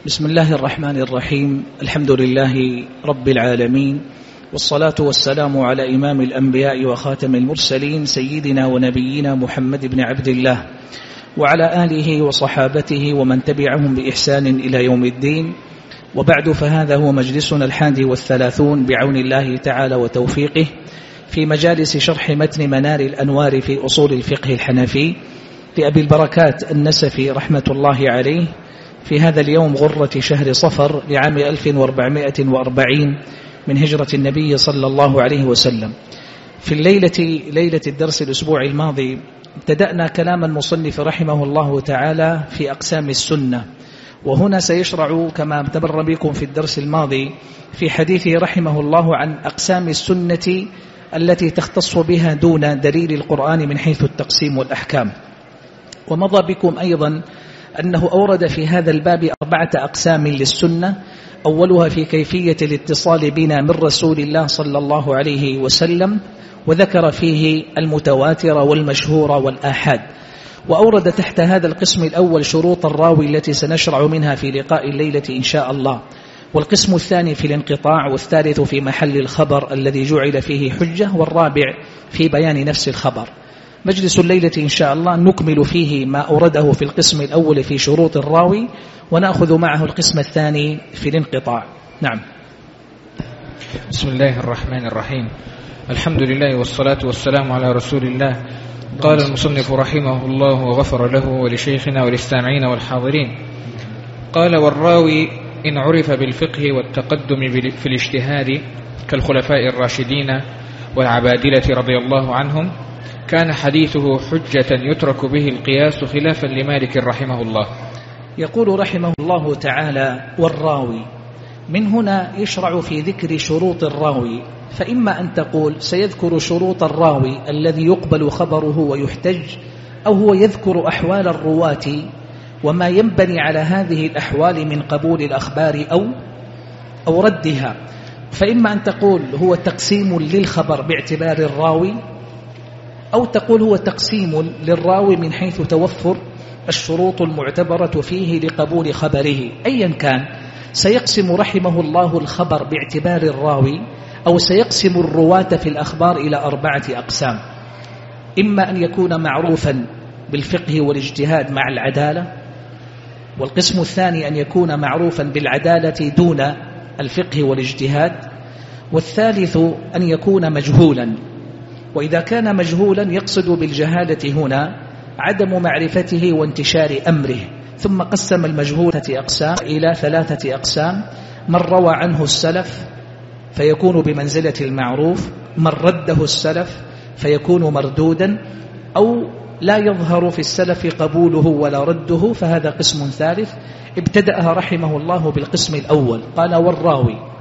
بسم الله الرحمن الرحيم. الحمد لله رب العالمين، والصلاة والسلام على إمام الأنبياء وخاتم المرسلين سيدنا ونبينا محمد بن عبد الله وعلى آله وصحابته ومن تبعهم بإحسان إلى يوم الدين، وبعد، فهذا هو مجلسنا 31 بعون الله تعالى وتوفيقه في مجالس شرح متن منار الأنوار في أصول الفقه الحنفي لأبي البركات النسفي رحمة الله عليه، في هذا اليوم غرة شهر صفر لعام 1440 من هجرة النبي صلى الله عليه وسلم. في ليلة الدرس الأسبوع الماضي ابتدأنا كلام المصنف رحمه الله تعالى في أقسام السنة، وهنا سيشرع كما تمر بكم في الدرس الماضي في حديثه رحمه الله عن أقسام السنة التي تختص بها دون دليل القرآن من حيث التقسيم والأحكام. ومضى بكم أيضا أنه أورد في هذا الباب 4 أقسام للسنة، أولها في كيفية الاتصال بنا من رسول الله صلى الله عليه وسلم، وذكر فيه المتواتر والمشهور والآحاد. وأورد تحت هذا القسم الأول شروط الراوي التي سنشرع منها في لقاء الليلة إن شاء الله، والقسم الثاني في الانقطاع، والثالث في محل الخبر الذي جعل فيه حجة، والرابع في بيان نفس الخبر. مجلس الليلة إن شاء الله نكمل فيه ما أورده في القسم الأول في شروط الراوي، ونأخذ معه القسم الثاني في الانقطاع. نعم. بسم الله الرحمن الرحيم. الحمد لله والصلاة والسلام على رسول الله. قال المصنف رحمه الله وغفر له ولشيخنا وللسامعين والحاضرين. قال: والراوي إن عرف بالفقه والتقدم في الاجتهاد كالخلفاء الراشدين والعبادلة رضي الله عنهم كان حديثه حجة يترك به القياس خلافا لمالك رحمه الله. يقول رحمه الله تعالى: والراوي، من هنا يشرع في ذكر شروط الراوي، فإما أن تقول سيذكر شروط الراوي الذي يقبل خبره ويحتج، أو هو يذكر أحوال الرواة وما ينبني على هذه الأحوال من قبول الأخبار أو ردها. فإما أن تقول هو تقسيم للخبر باعتبار الراوي، أو تقول هو تقسيم للراوي من حيث توفر الشروط المعتبرة فيه لقبول خبره. أيا كان، سيقسم رحمه الله الخبر باعتبار الراوي، أو سيقسم الرواة في الأخبار إلى 4 أقسام: إما أن يكون معروفا بالفقه والاجتهاد مع العدالة، والقسم الثاني أن يكون معروفا بالعدالة دون الفقه والاجتهاد، والثالث أن يكون مجهولا. وإذا كان مجهولا يقصد بالجهالة هنا عدم معرفته وانتشار أمره. ثم قسم المجهول أقسام إلى 3 أقسام: من روى عنه السلف فيكون بمنزلة المعروف، من رده السلف فيكون مردودا، أو لا يظهر في السلف قبوله ولا رده، فهذا قسم ثالث. ابتدأها رحمه الله بالقسم الأول، قال: والراوي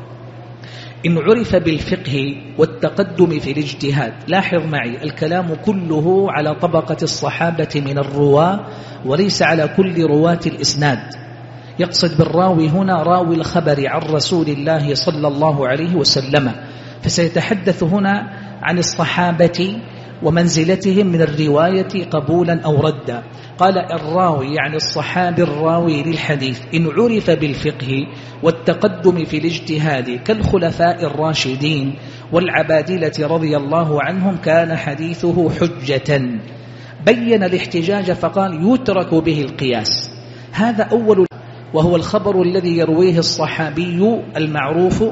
إن عرف بالفقه والتقدم في الاجتهاد. لاحظ معي، الكلام كله على طبقة الصحابة من الرواة، وليس على كل رواة الإسناد. يقصد بالراوي هنا راوي الخبر عن رسول الله صلى الله عليه وسلم، فسيتحدث هنا عن الصحابة ومنزلتهم من الرواية قبولا أو ردا. قال: الراوي يعني الصحابي الراوي للحديث إن عرف بالفقه والتقدم في الاجتهاد كالخلفاء الراشدين والعبادلة رضي الله عنهم كان حديثه حجة. بين الاحتجاج فقال: يترك به القياس. هذا أول، وهو الخبر الذي يرويه الصحابي المعروف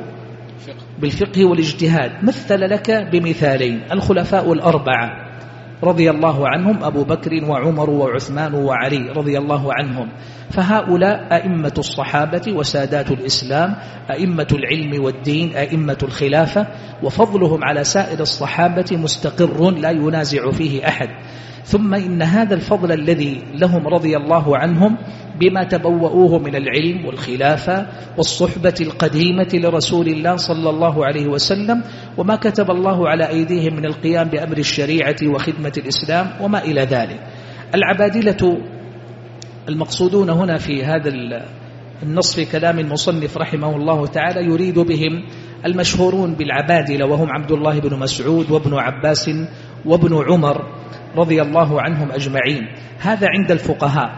بالفقه والاجتهاد. مثل لك بمثالين: الخلفاء الأربعة رضي الله عنهم، أبو بكر وعمر وعثمان وعلي رضي الله عنهم، فهؤلاء أئمة الصحابة وسادات الإسلام، أئمة العلم والدين، أئمة الخلافة، وفضلهم على سائر الصحابة مستقر لا ينازع فيه أحد. ثم إن هذا الفضل الذي لهم رضي الله عنهم بما تبوؤوه من العلم والخلافة والصحبة القديمة لرسول الله صلى الله عليه وسلم، وما كتب الله على أيديهم من القيام بأمر الشريعة وخدمة الإسلام وما إلى ذلك. العبادلة المقصودون هنا في هذا النص في كلام المصنف رحمه الله تعالى يريد بهم المشهورون بالعبادلة، وهم عبد الله بن مسعود وابن عباس وابن عمر رضي الله عنهم أجمعين. هذا عند الفقهاء.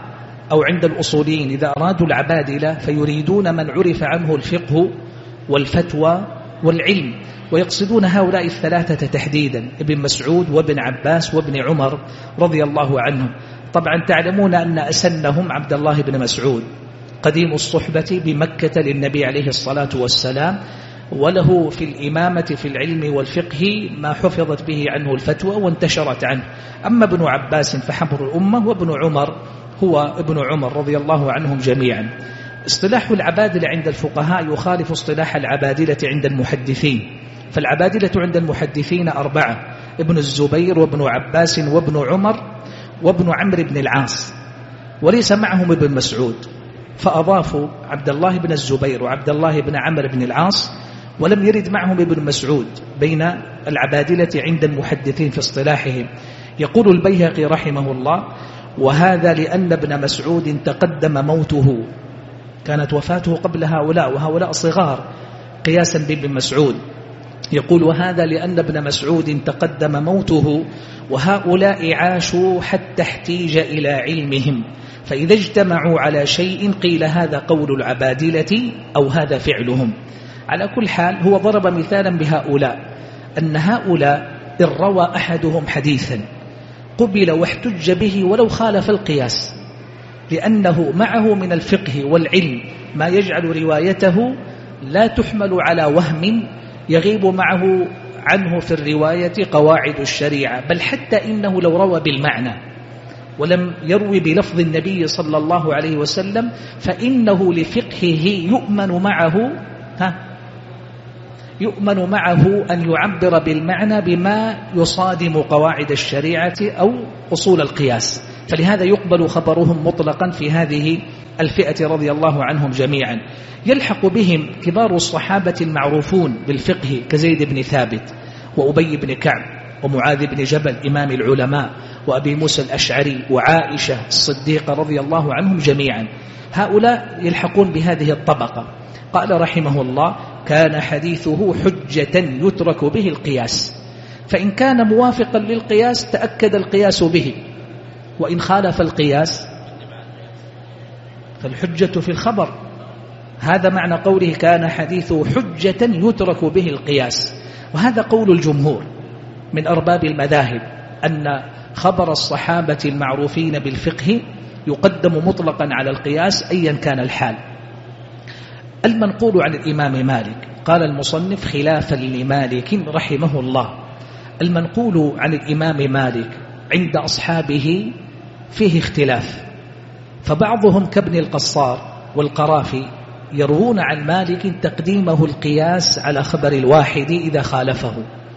أو عند الأصوليين إذا أرادوا العبادلة فيريدون من عرف عنه الفقه والفتوى والعلم، ويقصدون هؤلاء الثلاثة تحديدا، ابن مسعود وابن عباس وابن عمر رضي الله عنهم. طبعا تعلمون أن أسنهم عبد الله بن مسعود قديم الصحبة بمكة للنبي عليه الصلاة والسلام، وله في الإمامة في العلم والفقه ما حفظت به عنه الفتوى وانتشرت عنه. أما ابن عباس فحبر الأمة، وابن عمر هو ابن عمر رضي الله عنهم جميعا. اصطلاح العبادلة عند الفقهاء يخالف اصطلاح العبادلة عند المحدثين، فالعبادلة عند المحدثين 4: ابن الزبير وابن عباس وابن عمر وابن عمرو بن العاص، وليس معهم ابن مسعود، فأضافوا عبد الله بن الزبير وعبد الله بن عمرو بن العاص، ولم يرد معهم ابن مسعود بين العبادلة عند المحدثين في اصطلاحهم. يقول البيهقي رحمه الله: وهذا لأن ابن مسعود تقدم موته، كانت وفاته قبل هؤلاء وهؤلاء صغار قياسا بابن مسعود. يقول: وهذا لأن ابن مسعود تقدم موته وهؤلاء عاشوا حتى احتيج إلى علمهم، فإذا اجتمعوا على شيء قيل هذا قول العبادلة أو هذا فعلهم. على كل حال هو ضرب مثالا بهؤلاء، أن هؤلاء إن روى أحدهم حديثا قبل واحتج به ولو خالف القياس، لأنه معه من الفقه والعلم ما يجعل روايته لا تحمل على وهم يغيب معه عنه في الرواية قواعد الشريعة، بل حتى إنه لو روى بالمعنى ولم يروي بلفظ النبي صلى الله عليه وسلم فإنه لفقهه يؤمن معه أن يعبر بالمعنى بما يصادم قواعد الشريعة أو أصول القياس، فلهذا يقبل خبرهم مطلقا في هذه الفئة رضي الله عنهم جميعا. يلحق بهم كبار الصحابة المعروفون بالفقه كزيد بن ثابت وأبي بن كعب ومعاذ بن جبل إمام العلماء وأبي موسى الأشعري وعائشة الصديقة رضي الله عنهم جميعا، هؤلاء يلحقون بهذه الطبقة. قال رحمه الله: كان حديثه حجة يترك به القياس، فإن كان موافقا للقياس تأكد القياس به، وإن خالف القياس فالحجة في الخبر. هذا معنى قوله كان حديثه حجة يترك به القياس، وهذا قول الجمهور من أرباب المذاهب، أن خبر الصحابة المعروفين بالفقه يقدم مطلقا على القياس أيا كان الحال. المنقول عن الإمام مالك، قال المصنف خلافا لمالك رحمه الله، المنقول عن الإمام مالك عند أصحابه فيه اختلاف، فبعضهم كابن القصار والقرافي يروون عن مالك تقديمه القياس على خبر الواحد إذا خالفه،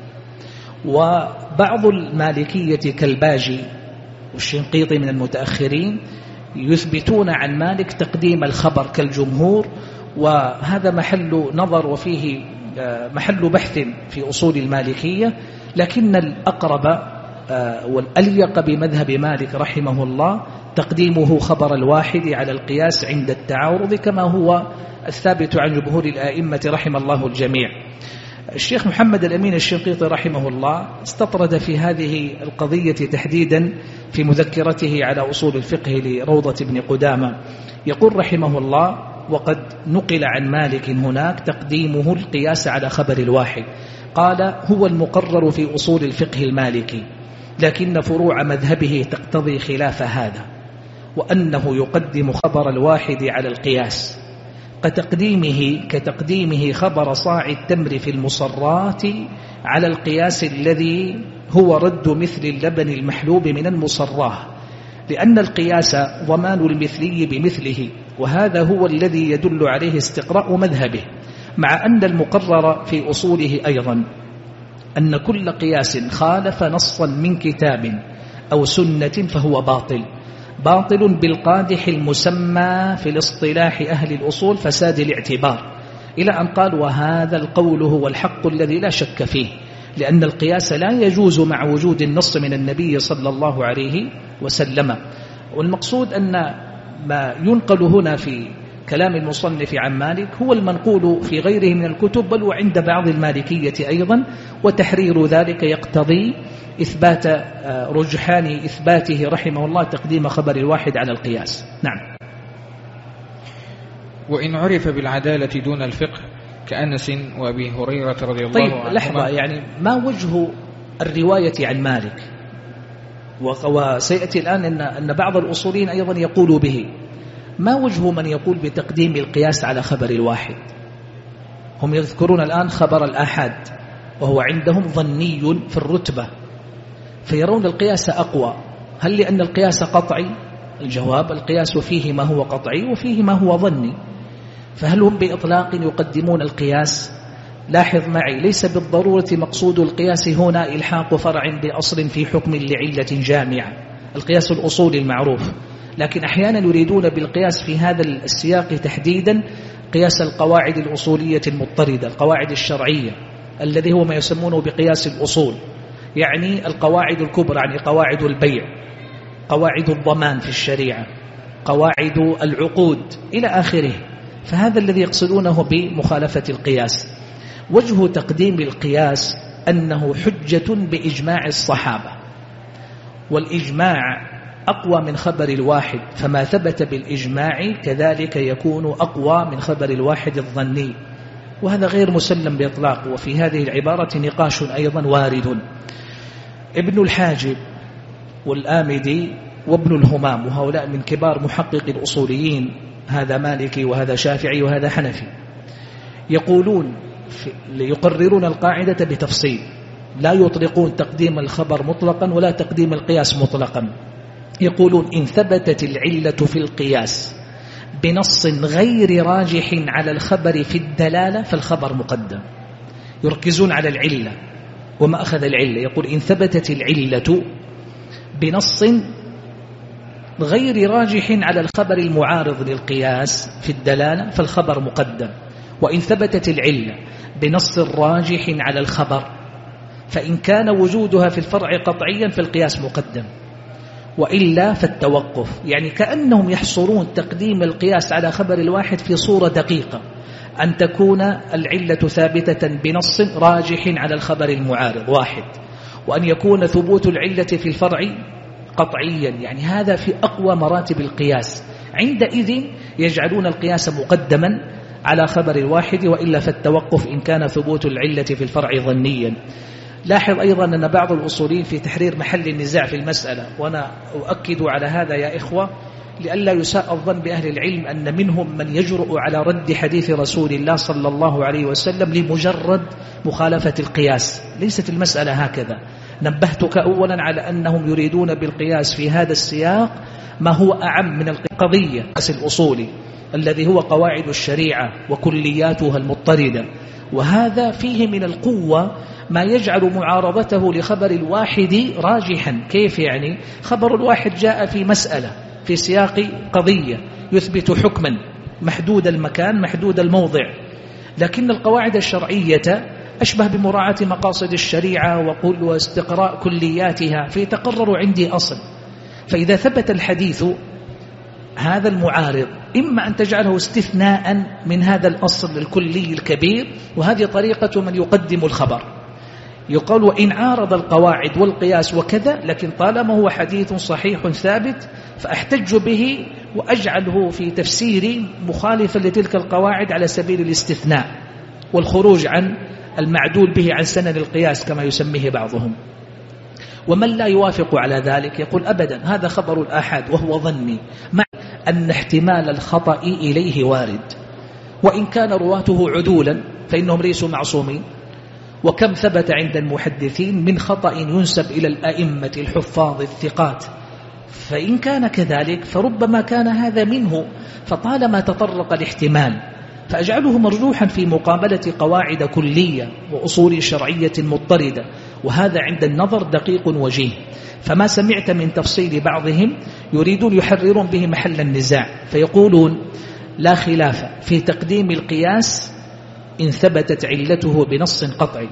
وبعض المالكية كالباجي والشنقيطي من المتأخرين يثبتون عن مالك تقديم الخبر كالجمهور، وهذا محل نظر وفيه محل بحث في أصول المالكية، لكن الأقرب والأليق بمذهب مالك رحمه الله تقديمه خبر الواحد على القياس عند التعارض، كما هو الثابت عن جمهور الآئمة رحم الله الجميع. الشيخ محمد الأمين الشنقيطي رحمه الله استطرد في هذه القضية تحديدا في مذكرته على أصول الفقه لروضة ابن قدامة، يقول رحمه الله: وقد نقل عن مالك هناك تقديمه القياس على خبر الواحد، قال: هو المقرر في أصول الفقه المالكي، لكن فروع مذهبه تقتضي خلاف هذا، وأنه يقدم خبر الواحد على القياس كتقديمه خبر صاع التمر في المصرات على القياس الذي هو رد مثل اللبن المحلوب من المصراه، لأن القياس ضمان المثلي بمثله، وهذا هو الذي يدل عليه استقراء مذهبه، مع أن المقرر في أصوله أيضا أن كل قياس خالف نصا من كتاب أو سنة فهو باطل بالقادح المسمى في الاصطلاح أهل الأصول فساد الاعتبار، إلى أن قال: وهذا القول هو الحق الذي لا شك فيه، لأن القياس لا يجوز مع وجود النص من النبي صلى الله عليه وسلم. والمقصود أن ما ينقل هنا في كلام المصنف عن مالك هو المنقول في غيره من الكتب بل وعند بعض المالكية أيضا، وتحرير ذلك يقتضي إثبات رجحان إثباته رحمه الله تقديم خبر الواحد على القياس. نعم. وإن عرف بالعدالة دون الفقه كأنس وأبي هريرة رضي الله عنهما. طيب لحظة، يعني ما وجه الرواية عن مالك؟ وسيأتي الآن أن بعض الأصولين أيضا يقول به. ما وجه من يقول بتقديم القياس على خبر الواحد؟ هم يذكرون الآن خبر الآحاد وهو عندهم ظني في الرتبة، فيرون القياس أقوى. هل لأن القياس قطعي؟ الجواب القياس فيه ما هو قطعي وفيه ما هو ظني. فهل هم بإطلاق يقدمون القياس؟ لاحظ معي، ليس بالضرورة مقصود القياس هنا إلحاق فرع بأصل في حكم لعلة جامعة، القياس الأصولي المعروف، لكن أحيانا يريدون بالقياس في هذا السياق تحديدا قياس القواعد الأصولية المضطردة، القواعد الشرعية الذي هو ما يسمونه بقياس الأصول، يعني القواعد الكبرى، يعني قواعد البيع، قواعد الضمان في الشريعة، قواعد العقود إلى آخره. فهذا الذي يقصدونه بمخالفة القياس. وجه تقديم القياس أنه حجة بإجماع الصحابة، والإجماع أقوى من خبر الواحد، فما ثبت بالإجماع كذلك يكون أقوى من خبر الواحد الظني، وهذا غير مسلم بإطلاق. وفي هذه العبارة نقاش أيضا وارد. ابن الحاجب والآمدي وابن الهمام، وهؤلاء من كبار محقق الأصوليين، هذا مالكي وهذا شافعي وهذا حنفي، يقولون يقررون القاعدة بتفصيل، لا يطلقون تقديم الخبر مطلقا ولا تقديم القياس مطلقا. يقولون إن ثبتت العلة في القياس بنص غير راجح على الخبر في الدلالة فالخبر مقدم. يركزون على العلة وما أخذ العلة. يقول إن ثبتت العلة بنص غير راجح على الخبر المعارض للقياس في الدلالة فالخبر مقدم، وإن ثبتت العلة بنص راجح على الخبر فإن كان وجودها في الفرع قطعيا فالقياس مقدم، وإلا فالتوقف. يعني كأنهم يحصرون تقديم القياس على خبر الواحد في صورة دقيقة، أن تكون العلة ثابتة بنص راجح على الخبر المعارض واحد، وأن يكون ثبوت العلة في الفرع قطعيا، يعني هذا في أقوى مراتب القياس. عندئذ يجعلون القياس مقدما على خبر الواحد، وإلا فالتوقف إن كان ثبوت العلة في الفرع ظنيا. لاحظ أيضا أن بعض الأصوليين في تحرير محل النزاع في المسألة، وأنا أؤكد على هذا يا إخوة لئلا يساء الظن بأهل العلم أن منهم من يجرؤ على رد حديث رسول الله صلى الله عليه وسلم لمجرد مخالفة القياس. ليست المسألة هكذا. نبهتك أولا على أنهم يريدون بالقياس في هذا السياق ما هو أعم من القضية الأصولي الذي هو قواعد الشريعة وكلياتها المضطردة، وهذا فيه من القوة ما يجعل معارضته لخبر الواحد راجحا. كيف يعني؟ خبر الواحد جاء في مسألة في سياق قضية يثبت حكما محدود المكان محدود الموضع، لكن القواعد الشرعية أشبه بمراعاة مقاصد الشريعة واستقراء كلياتها، فيتقرر عندي أصل. فإذا ثبت الحديث هذا المعارض إما أن تجعله استثناء من هذا الأصل الكلي الكبير، وهذه طريقة من يقدم الخبر، يقال وإن عارض القواعد والقياس وكذا، لكن طالما هو حديث صحيح ثابت فأحتج به وأجعله في تفسيري مخالفا لتلك القواعد على سبيل الاستثناء والخروج عن المعدول به عن سنن القياس كما يسميه بعضهم. ومن لا يوافق على ذلك يقول أبدا هذا خبر الآحاد وهو ظني، مع أن احتمال الخطأ إليه وارد، وإن كان رواته عدولا فإنهم ليسوا معصومين. وكم ثبت عند المحدثين من خطأ ينسب إلى الأئمة الحفاظ الثقات، فإن كان كذلك فربما كان هذا منه، فطالما تطرق الاحتمال فأجعله مرجوحا في مقابلة قواعد كلية وأصول شرعية مضطردة، وهذا عند النظر دقيق وجيه. فما سمعت من تفصيل بعضهم يريدون يحررون به محل النزاع، فيقولون لا خلاف في تقديم القياس إن ثبتت علته بنص قطعي،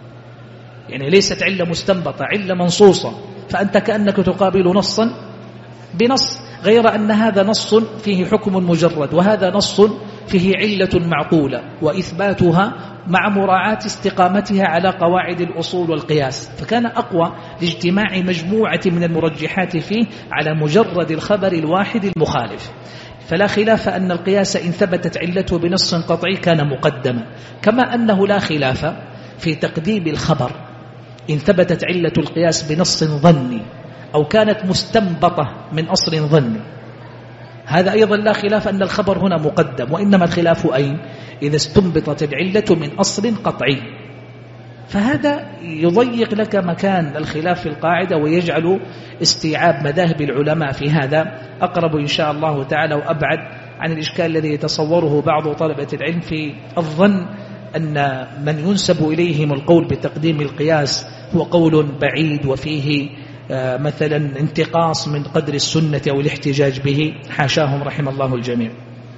يعني ليست علة مستنبطة، علة منصوصة، فأنت كأنك تقابل نصا بنص. غير أن هذا نص فيه حكم مجرد وهذا نص فيه علة معقولة وإثباتها مع مراعاة استقامتها على قواعد الأصول والقياس، فكان أقوى لاجتماع مجموعة من المرجحات فيه على مجرد الخبر الواحد المخالف. فلا خلاف أن القياس إن ثبتت علته بنص قطعي كان مقدما، كما أنه لا خلاف في تقديم الخبر إن ثبتت علة القياس بنص ظني أو كانت مستنبطة من أصل ظني، هذا أيضا لا خلاف أن الخبر هنا مقدم، وإنما الخلاف أين؟ إذا استنبطت العلة من أصل قطعي، فهذا يضيق لك مكان الخلاف في القاعدة ويجعل استيعاب مذاهب العلماء في هذا أقرب إن شاء الله تعالى وأبعد عن الإشكال الذي يتصوره بعض طلبة العلم في الظن أن من ينسب إليهم القول بتقديم القياس هو قول بعيد وفيه مثلا انتقاص من قدر السنة أو الاحتجاج به، حاشاهم رحم الله الجميع.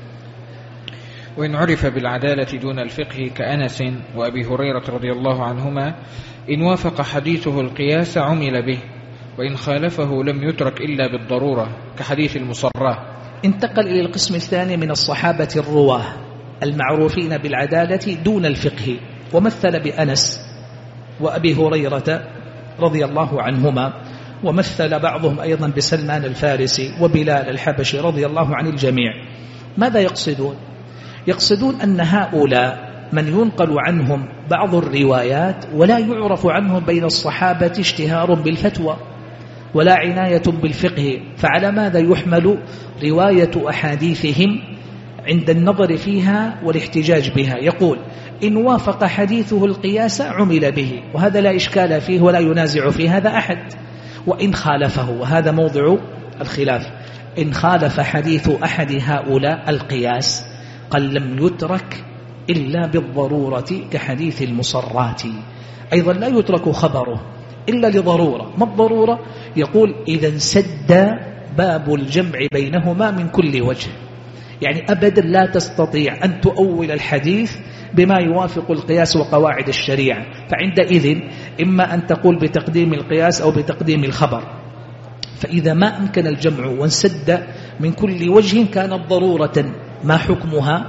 وإن عرف بالعدالة دون الفقه كأنس وأبي هريرة رضي الله عنهما إن وافق حديثه القياس عمل به، وإن خالفه لم يترك إلا بالضرورة كحديث المصراه. انتقل إلى القسم الثاني من الصحابة الرواه المعروفين بالعدالة دون الفقه، ومثل بأنس وأبي هريرة رضي الله عنهما، ومثل بعضهم أيضا بسلمان الفارسي وبلال الحبشي رضي الله عن الجميع. ماذا يقصدون؟ يقصدون أن هؤلاء من ينقل عنهم بعض الروايات ولا يعرف عنهم بين الصحابة اشتهار بالفتوى ولا عناية بالفقه، فعلى ماذا يحمل رواية أحاديثهم عند النظر فيها والاحتجاج بها؟ يقول إن وافق حديثه القياس عمل به، وهذا لا إشكال فيه ولا ينازع فيه هذا أحد. وإن خالفه، وهذا موضع الخلاف، إن خالف حديث أحد هؤلاء القياس قال لم يترك إلا بالضرورة كحديث المصرات، أيضا لا يترك خبره إلا لضرورة. ما الضرورة؟ يقول إذا انسد باب الجمع بينهما من كل وجه، يعني أبدا لا تستطيع أن تؤول الحديث بما يوافق القياس وقواعد الشريعة، فعندئذ إما أن تقول بتقديم القياس أو بتقديم الخبر. فإذا ما أمكن الجمع وانسد من كل وجه كانت ضرورة. ما حكمها؟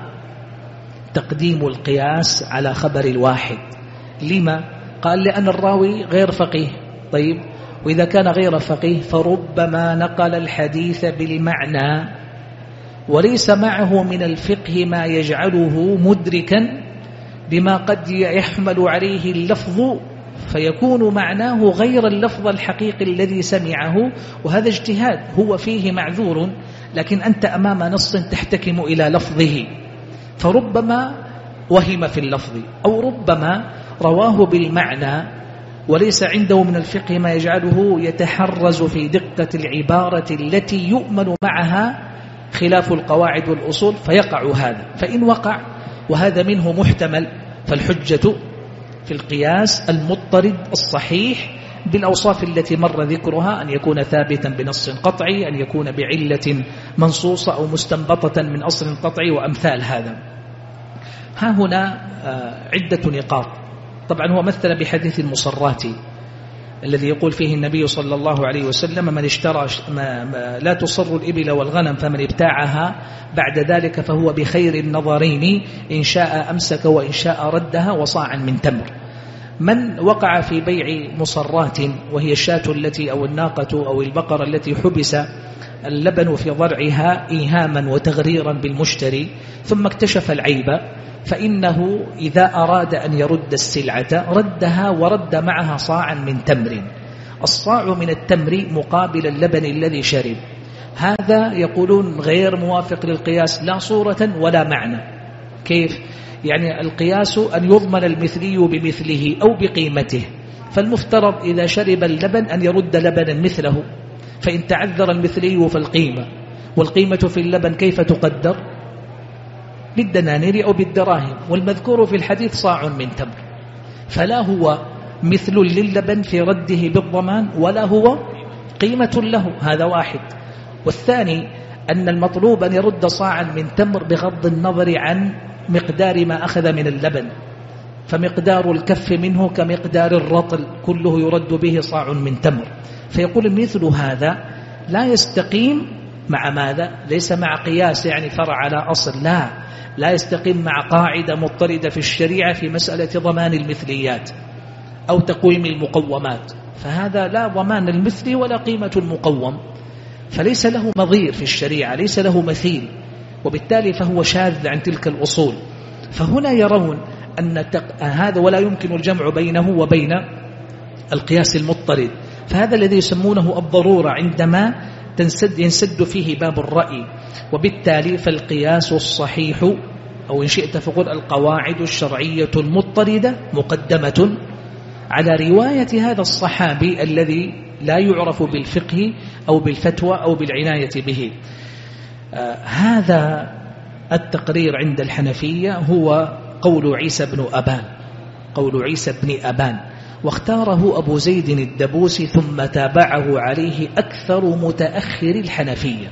تقديم القياس على خبر الواحد. لما؟ قال لأن الراوي غير فقيه. طيب، وإذا كان غير فقيه فربما نقل الحديث بالمعنى وليس معه من الفقه ما يجعله مدركا بما قد يحمل عليه اللفظ، فيكون معناه غير اللفظ الحقيقي الذي سمعه، وهذا اجتهاد هو فيه معذور، لكن أنت أمام نص تحتكم إلى لفظه، فربما وهم في اللفظ، أو ربما رواه بالمعنى وليس عنده من الفقه ما يجعله يتحرز في دقة العبارة التي يؤمن معها خلاف القواعد والأصول، فيقع هذا. فإن وقع وهذا منه محتمل فالحجة في القياس المضطرد الصحيح بالأوصاف التي مر ذكرها، أن يكون ثابتا بنص قطعي، أن يكون بعلة منصوصة أو مستنبطة من أصل قطعي وأمثال هذا. ها هنا عدة نقاط. طبعا هو مثل بحديث المصرات الذي يقول فيه النبي صلى الله عليه وسلم من اشترى لا تصر الإبل والغنم فمن ابتاعها بعد ذلك فهو بخير النظرين إن شاء أمسك وإن شاء ردها وصاعا من تمر. من وقع في بيع مصرات وهي الشاة التي أو الناقة أو البقرة التي حبس اللبن في ضرعها إيهاما وتغريرا بالمشتري ثم اكتشف العيب، فإنه إذا أراد أن يرد السلعة ردها ورد معها صاعا من تمر. الصاع من التمر مقابل اللبن الذي شرب. هذا يقولون غير موافق للقياس لا صورة ولا معنى. كيف؟ يعني القياس أن يضمن المثلي بمثله أو بقيمته، فالمفترض إذا شرب اللبن أن يرد لبنا مثله، فإن تعذر المثلي فالقيمة، والقيمة في اللبن كيف تقدر؟ بالدنانير أو بالدراهم، والمذكور في الحديث صاع من تمر، فلا هو مثل للبن في رده بالضمان ولا هو قيمة له. هذا واحد. والثاني أن المطلوب أن يرد صاعا من تمر بغض النظر عن مقدار ما أخذ من اللبن، فمقدار الكف منه كمقدار الرطل كله يرد به صاع من تمر. فيقول مثل هذا لا يستقيم مع ماذا؟ ليس مع قياس يعني فرع على أصل، لا يستقيم مع قاعدة مضطردة في الشريعة في مسألة ضمان المثليات أو تقويم المقومات، فهذا لا ضمان المثل ولا قيمة المقوم، فليس له نظير في الشريعة، ليس له مثيل، وبالتالي فهو شاذ عن تلك الأصول. فهنا يرون أن هذا ولا يمكن الجمع بينه وبين القياس المضطرد، فهذا الذي يسمونه الضرورة عندما ينسد فيه باب الرأي. وبالتالي فالقياس الصحيح أو إن شئت فقل القواعد الشرعية المضطردة مقدمة على رواية هذا الصحابي الذي لا يعرف بالفقه أو بالفتوى أو بالعناية به. هذا التقرير عند الحنفية هو قول عيسى بن أبان، واختاره أبو زيد الدبوسي ثم تابعه عليه أكثر متأخر الحنفية.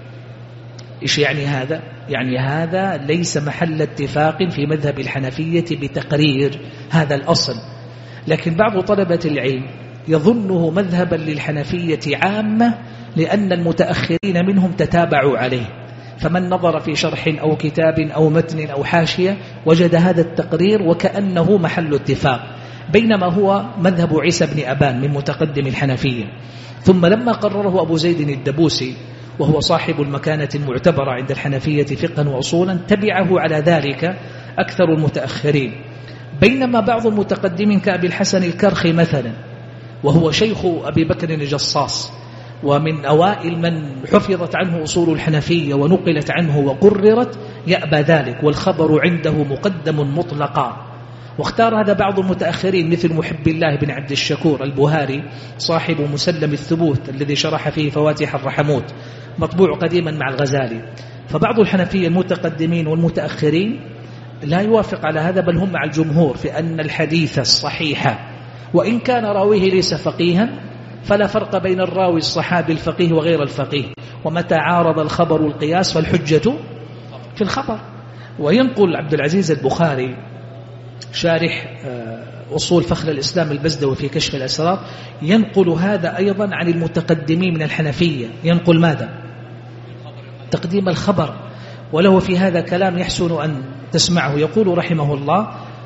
إيش يعني هذا؟ يعني هذا ليس محل اتفاق في مذهب الحنفية بتقرير هذا الأصل، لكن بعض طلبة العلم يظنه مذهبا للحنفية عامة لأن المتأخرين منهم تتابعوا عليه، فمن نظر في شرح أو كتاب أو متن أو حاشية وجد هذا التقرير وكأنه محل اتفاق، بينما هو مذهب عيسى بن أبان من متقدم الحنفية. ثم لما قرره أبو زيد الدبوسي وهو صاحب المكانة المعتبرة عند الحنفية فقها وأصولا تبعه على ذلك أكثر المتأخرين، بينما بعض المتقدمين كأبي الحسن الكرخي مثلا وهو شيخ أبي بكر الجصاص ومن أوائل من حفظت عنه أصول الحنفية ونقلت عنه وقررت يأبى ذلك، والخبر عنده مقدم مطلقا. واختار هذا بعض المتأخرين مثل محب الله بن عبد الشكور البهاري صاحب مسلم الثبوت الذي شرح فيه فواتح الرحموت مطبوع قديما مع الغزالي. فبعض الحنفية المتقدمين والمتأخرين لا يوافق على هذا، بل هم مع الجمهور في أن الحديث الصحيح وإن كان راويه ليس فقيها فلا فرق بين الراوي الصحابي الفقيه وغير الفقيه، ومتى عارض الخبر القياس فالحجة في الخبر. وينقل عبد العزيز البخاري شارح أصول فخر الإسلام البزدوي في كشف الأسرار ينقل هذا أيضا عن المتقدمين من الحنفية، ينقل ماذا؟ تقديم الخبر، وله في هذا كلام يحسن أن تسمعه. يقول رحمه الله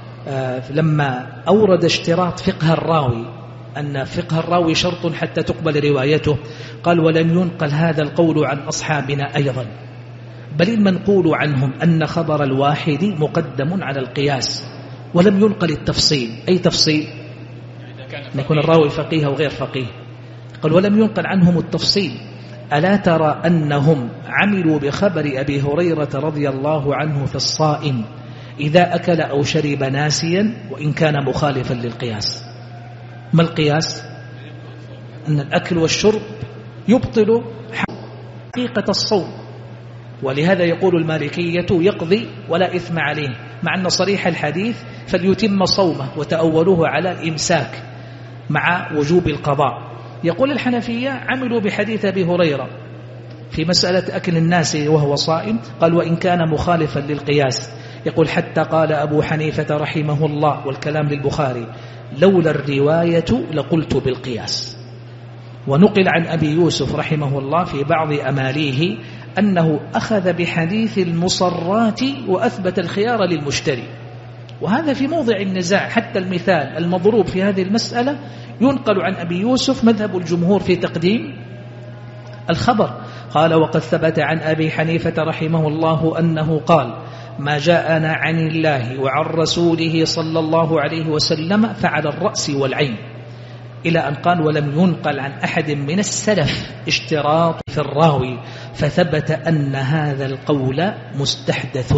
لما أورد اشتراط فقه الراوي أن فقه الراوي شرط حتى تقبل روايته، قال ولم ينقل هذا القول عن أصحابنا أيضا، بل المنقول عنهم أن خبر الواحد مقدم على القياس، ولم ينقل التفصيل. أي تفصيل؟ أن يكون الراوي فقيه أو غير فقيه. قال ولم ينقل عنهم التفصيل. ألا ترى أنهم عملوا بخبر أبي هريرة رضي الله عنه في الصائم إذا أكل أو شرب ناسيا وإن كان مخالفا للقياس. ما القياس؟ أن الأكل والشرب يبطل حقيقة الصوم، ولهذا يقول المالكية يقضي ولا إثم عليه، مع أن صريح الحديث فليتم صومه وتأولوه على الإمساك مع وجوب القضاء. يقول الحنفية عملوا بحديث أبي هريرة في مسألة أكل الناس وهو صائم، قال وإن كان مخالفا للقياس. يقول حتى قال أبو حنيفة رحمه الله، والكلام للبخاري، لولا الرواية لقلت بالقياس. ونقل عن أبي يوسف رحمه الله في بعض أماليه أنه أخذ بحديث المصرات وأثبت الخيار للمشتري، وهذا في موضع النزاع. حتى المثال المضروب في هذه المسألة ينقل عن أبي يوسف مذهب الجمهور في تقديم الخبر. قال وقد ثبت عن أبي حنيفة رحمه الله أنه قال ما جاءنا عن الله وعن رسوله صلى الله عليه وسلم فعلى الرأس والعين، إلى أن قال ولم ينقل عن أحد من السلف اشتراط في الراوي، فثبت أن هذا القول مستحدث.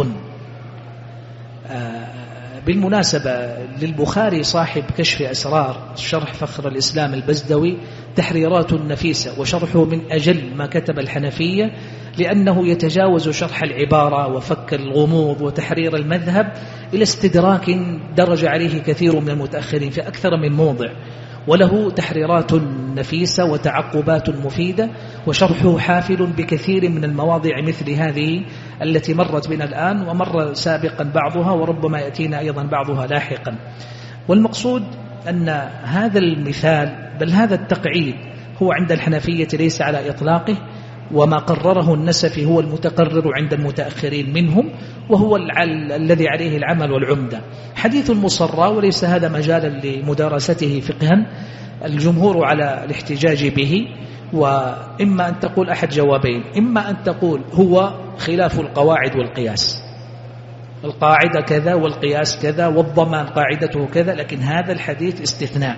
بالمناسبة للبخاري صاحب كشف أسرار شرح فخر الإسلام البزدوي تحريرات نفيسة، وشرحه من أجل ما كتب الحنفية، لأنه يتجاوز شرح العبارة وفك الغموض وتحرير المذهب إلى استدراك درج عليه كثير من المتأخرين في أكثر من موضع، وله تحريرات نفيسة وتعقبات مفيدة، وشرحه حافل بكثير من المواضع مثل هذه التي مرت بنا الآن ومر سابقا بعضها، وربما يأتينا أيضا بعضها لاحقا. والمقصود أن هذا المثال بل هذا التقعيد هو عند الحنفية ليس على إطلاقه، وما قرره النسفي هو المتقرر عند المتأخرين منهم، وهو الذي عليه العمل والعمدة. حديث المصرى، وليس هذا مجالا لمدارسته فقها، الجمهور على الاحتجاج به، وإما أن تقول أحد جوابين: إما أن تقول هو خلاف القواعد والقياس، القاعدة كذا والقياس كذا والضمان قاعدته كذا، لكن هذا الحديث استثناء.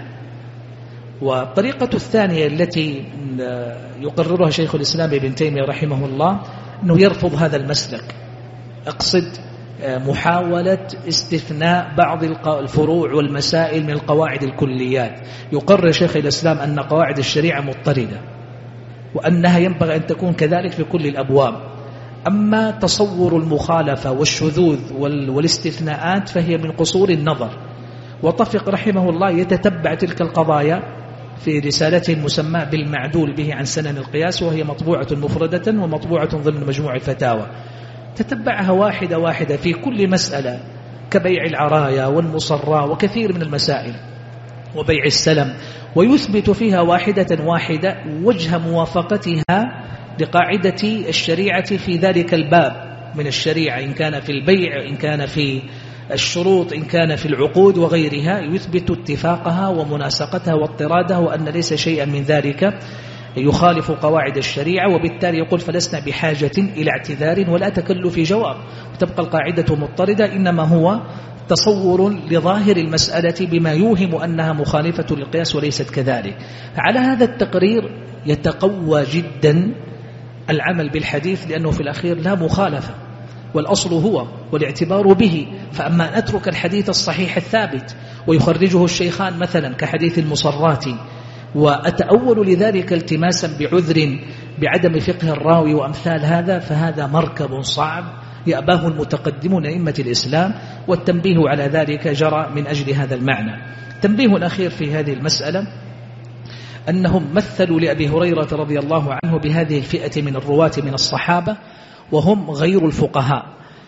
والطريقة الثانية التي يقررها شيخ الإسلام ابن تيمية رحمه الله أنه يرفض هذا المسلك، أقصد محاولة استثناء بعض الفروع والمسائل من القواعد الكليات. يقرر شيخ الإسلام أن قواعد الشريعة مضطردة، وأنها ينبغي أن تكون كذلك في كل الأبواب. أما تصور المخالفة والشذوذ والاستثناءات فهي من قصور النظر. وطفق رحمه الله يتتبع تلك القضايا في رسالته المسمى بالمعدول به عن سنن القياس، وهي مطبوعة مفردة ومطبوعة ضمن مجموع الفتاوى. تتبعها واحدة واحدة في كل مسألة، كبيع العرايا والمصرى وكثير من المسائل وبيع السلم، ويثبت فيها واحدة واحدة وجه موافقتها لقاعدة الشريعة في ذلك الباب من الشريعة، إن كان في البيع، إن كان في الشروط، إن كان في العقود وغيرها، يثبت اتفاقها ومناسقتها واضطرادها، وأن ليس شيئا من ذلك يخالف قواعد الشريعة. وبالتالي يقول: فلسنا بحاجة إلى اعتذار ولا تكلف جواب، وتبقى القاعدة مضطردة، إنما هو تصور لظاهر المسألة بما يوهم أنها مخالفة للقياس وليست كذلك. على هذا التقرير يتقوى جدا العمل بالحديث، لأنه في الأخير لا مخالفة، والأصل هو والاعتبار به. فأما أن أترك الحديث الصحيح الثابت ويخرجه الشيخان مثلا كحديث المصرات، وأتأول لذلك التماسا بعذر بعدم فقه الراوي وأمثال هذا، فهذا مركب صعب يأباه المتقدمون أئمة الإسلام، والتنبيه على ذلك جرى من أجل هذا المعنى. تنبيه أخير في هذه المسألة: أنهم مثلوا لأبي هريرة رضي الله عنه بهذه الفئة من الرواة من الصحابة، وهم غير الفقهاء،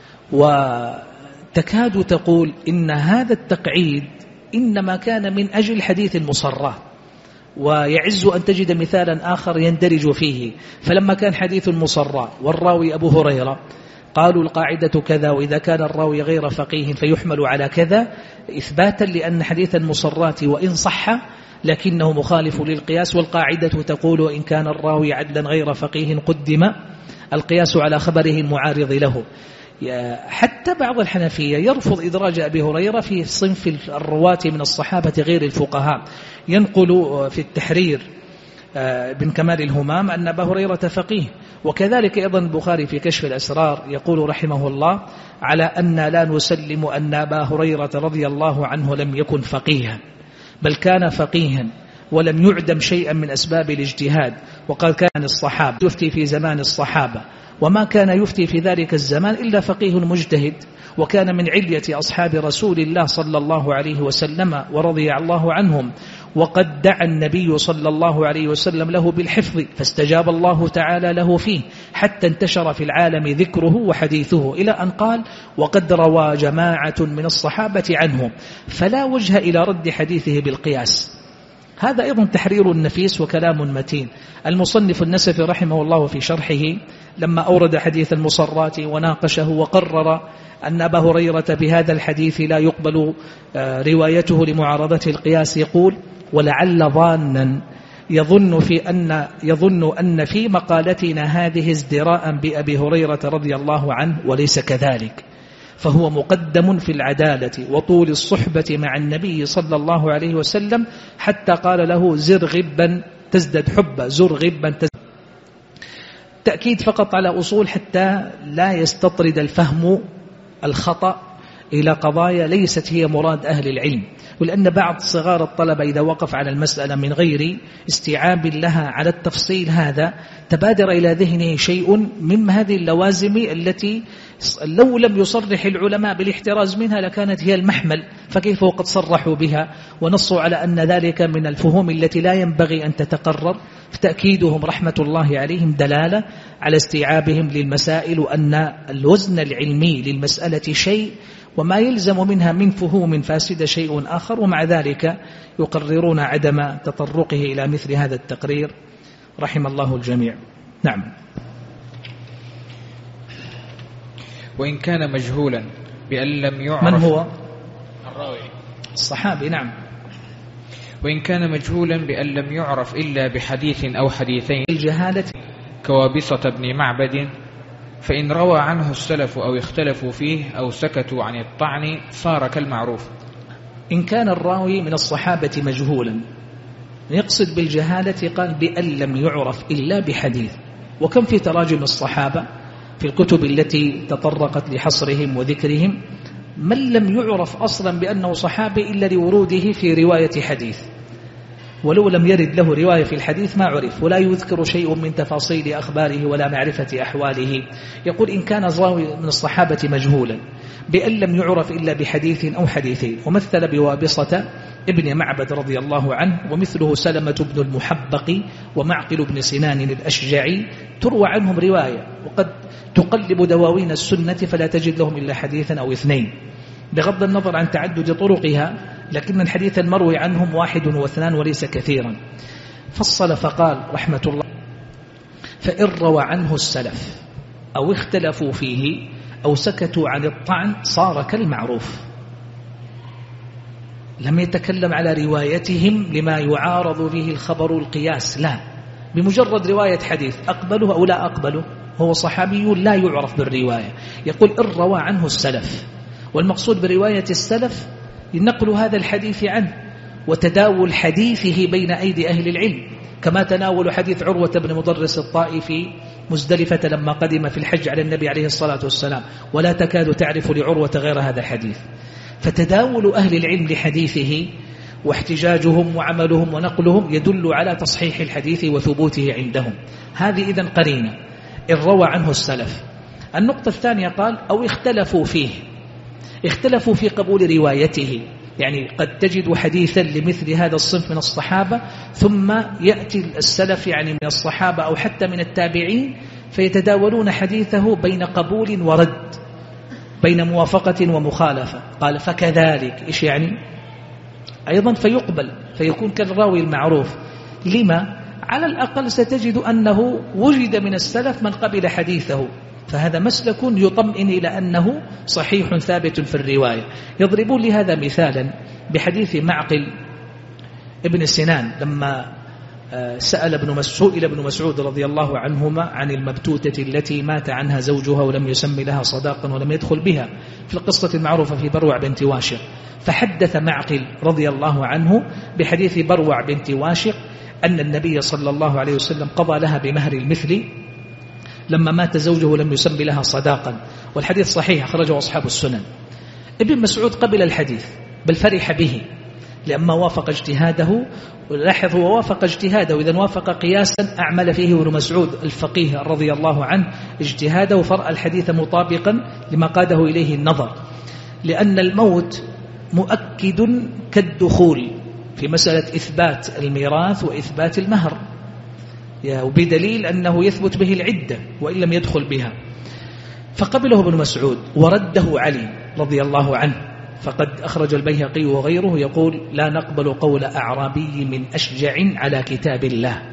وتكاد تقول إن هذا التقعيد إنما كان من أجل حديث المصرات، ويعز أن تجد مثالا آخر يندرج فيه. فلما كان حديث المصرات والراوي أبو هريرة قالوا القاعدة كذا، وإذا كان الراوي غير فقيه فيحمل على كذا، إثباتا لأن حديث المصرات وإن صح لكنه مخالف للقياس، والقاعدة تقول إن كان الراوي عدلا غير فقيه قدم القياس على خبره المعارض له. حتى بعض الحنفية يرفض إدراج أبي هريرة في صنف الرواة من الصحابة غير الفقهاء. ينقل في التحرير بن كمال الهمام أن أبا هريرة فقيه، وكذلك أيضا البخاري في كشف الأسرار يقول رحمه الله: على أن لا نسلم أن أبا هريرة رضي الله عنه لم يكن فقيها، بل كان فقيها ولم يعدم شيئا من أسباب الاجتهاد، وقد كان الصحابة يفتي في زمان الصحابة، وما كان يفتي في ذلك الزمان إلا فقيه مجتهد، وكان من علية أصحاب رسول الله صلى الله عليه وسلم ورضي الله عنهم، وقد دعا النبي صلى الله عليه وسلم له بالحفظ فاستجاب الله تعالى له فيه، حتى انتشر في العالم ذكره وحديثه، إلى أن قال: وقد روى جماعة من الصحابة عنه، فلا وجه إلى رد حديثه بالقياس. هذا أيضا تحرير نفيس وكلام متين. المصنف النسفي رحمه الله في شرحه لما أورد حديث المصرات وناقشه وقرر أن أبا هريرة بهذا الحديث لا يقبل روايته لمعارضته القياس، يقول: ولعل ظانا يظن أن في مقالتنا هذه ازدراء بأبي هريرة رضي الله عنه، وليس كذلك، فهو مقدم في العدالة وطول الصحبة مع النبي صلى الله عليه وسلم، حتى قال له: زر غبا تزدد حبا، زر غبا تزدد. تأكيد فقط على أصول حتى لا يستطرد الفهم الخطأ إلى قضايا ليست هي مراد أهل العلم، ولأن بعض صغار الطلبة إذا وقف على المسألة من غير استيعاب لها على التفصيل هذا، تبادر إلى ذهنه شيء من هذه اللوازم التي لو لم يصرح العلماء بالاحتراز منها لكانت هي المحمل، فكيف وقد صرحوا بها ونصوا على أن ذلك من الفهوم التي لا ينبغي أن تتقرر. فتأكيدهم رحمة الله عليهم دلالة على استيعابهم للمسائل، وأن الوزن العلمي للمسألة شيء وما يلزم منها من فهوم فاسدة شيء آخر، ومع ذلك يقررون عدم تطرقه إلى مثل هذا التقرير رحم الله الجميع. نعم. وإن كان مجهولا بأن لم يعرف. من هو؟ الراوي الصحابي. نعم. وإن كان مجهولا بأن لم يعرف إلا بحديث أو حديثين الجهالة كوابصة بن معبد، فإن روى عنه السلف أو اختلفوا فيه أو سكتوا عن الطعن صار كالمعروف. إن كان الراوي من الصحابة مجهولا، يقصد بالجهالة قال بأن لم يعرف إلا بحديث. وكم في تراجم الصحابة في الكتب التي تطرقت لحصرهم وذكرهم من لم يعرف أصلا بأنه صحابي إلا لوروده في رواية حديث، ولو لم يرد له رواية في الحديث ما عرف، ولا يذكر شيء من تفاصيل أخباره ولا معرفة أحواله. يقول إن كان الراوي من الصحابة مجهولا بأن لم يعرف إلا بحديث أو حديثين. ومثل بوابصة ابن معبد رضي الله عنه، ومثله سلمة بن المحبق ومعقل بن سنان الأشجعي، تروى عنهم رواية وقد تقلب دواوين السنة فلا تجد لهم إلا حديثا أو اثنين، بغض النظر عن تعدد طرقها، لكن الحديث المروي عنهم 1 و2 وليس كثيرا. فصل فقال رحمة الله: فإن روى عنه السلف أو اختلفوا فيه أو سكتوا عن الطعن صار كالمعروف. لم يتكلم على روايتهم لما يعارض به الخبر القياس، لا، بمجرد رواية حديث أقبله أو لا أقبله، هو صحابي لا يعرف بالرواية. يقول إن روى عنه السلف، والمقصود برواية السلف نقل هذا الحديث عنه وتداول حديثه بين أيدي أهل العلم، كما تناول حديث عروة بن مضرس الطائفي مزدلفة لما قدم في الحج على النبي عليه الصلاة والسلام، ولا تكاد تعرف لعروة غير هذا الحديث. فتداول أهل العلم لحديثه واحتجاجهم وعملهم ونقلهم يدل على تصحيح الحديث وثبوته عندهم. هذه إذن قرينة إن روى عنه السلف. النقطة الثانية قال أو اختلفوا فيه، اختلفوا في قبول روايته، يعني قد تجد حديثا لمثل هذا الصنف من الصحابة ثم يأتي السلف يعني من الصحابة أو حتى من التابعين فيتداولون حديثه بين قبول ورد، بين موافقة ومخالفة. قال فكذلك إيش يعني أيضا فيقبل، فيكون كالراوي المعروف. لما؟ على الأقل ستجد أنه وجد من السلف من قبل حديثه، فهذا مسلك يطمئن إلى أنه صحيح ثابت في الرواية. يضربون لهذا مثالا بحديث معقل ابن سنان لما سأل ابن مسعود رضي الله عنهما عن المبتوتة التي مات عنها زوجها ولم يسمي لها صداقا ولم يدخل بها، في القصة المعروفة في بروع بنت واشق. فحدث معقل رضي الله عنه بحديث بروع بنت واشق أن النبي صلى الله عليه وسلم قضى لها بمهر المثل لما مات زوجه ولم يسمي لها صداقا، والحديث صحيح أخرجه أصحاب السنن. ابن مسعود قبل الحديث بل فرح به لما وافق اجتهاده. لاحظ ووافق اجتهاده، إذا وافق قياسا أعمل فيه ابن مسعود الفقيه رضي الله عنه اجتهاده فرأى الحديث مطابقا لما قاده إليه النظر، لأن الموت مؤكد كالدخول في مسألة إثبات الميراث وإثبات المهر، وبدليل أنه يثبت به العدة وإن لم يدخل بها. فقبله ابن مسعود ورده علي رضي الله عنه، فقد أخرج البيهقي وغيره يقول لا نقبل قول أعرابي من أشجع على كتاب الله.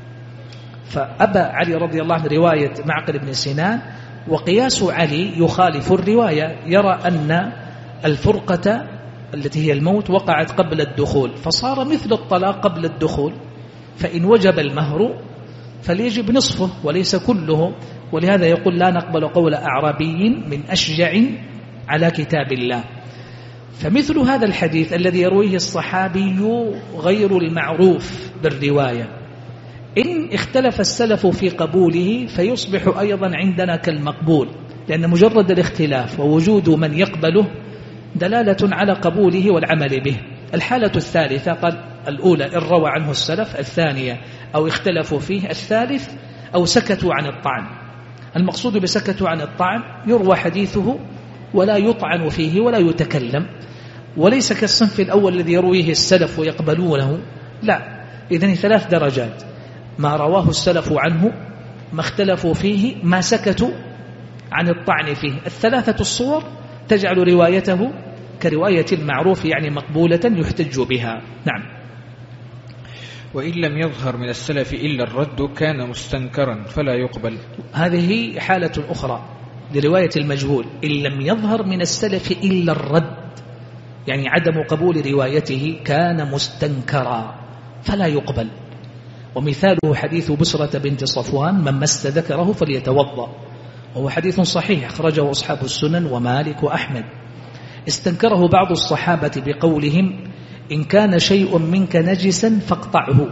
فأبى علي رضي الله عنه رواية معقل بن سنان، وقياس علي يخالف الرواية، يرى أن الفرقة التي هي الموت وقعت قبل الدخول، فصار مثل الطلاق قبل الدخول، فإن وجب المهر فليجب نصفه وليس كله. ولهذا يقول لا نقبل قول أعرابي من أشجع على كتاب الله. فمثل هذا الحديث الذي يرويه الصحابي غير المعروف بالرواية، إن اختلف السلف في قبوله فيصبح أيضا عندنا كالمقبول، لأن مجرد الاختلاف ووجود من يقبله دلالة على قبوله والعمل به. الحالة الثالثة قال الأولى إن روى عنه السلف، الثانية أو اختلفوا فيه، الثالث أو سكتوا عن الطعن. المقصود بسكتوا عن الطعن يروى حديثه ولا يطعن فيه ولا يتكلم، وليس كالصنف الأول الذي يرويه السلف ويقبلونه، لا. إذن 3 درجات: ما رواه السلف عنه، ما اختلفوا فيه، ما سكتوا عن الطعن فيه. 3 الصور تجعل روايته كرواية المعروف، يعني مقبولة يحتج بها. نعم. وإن لم يظهر من السلف إلا الرد كان مستنكرا فلا يقبل. هذه حالة أخرى لرواية المجهول، إن لم يظهر من السلف إلا الرد، يعني عدم قبول روايته كان مستنكرا فلا يقبل. ومثاله حديث بسرة بنت صفوان: من مس ذكره فليتوضأ، وهو حديث صحيح أخرجه أصحاب السنن ومالك وأحمد. استنكره بعض الصحابة بقولهم: إن كان شيء منك نجسا فاقطعه،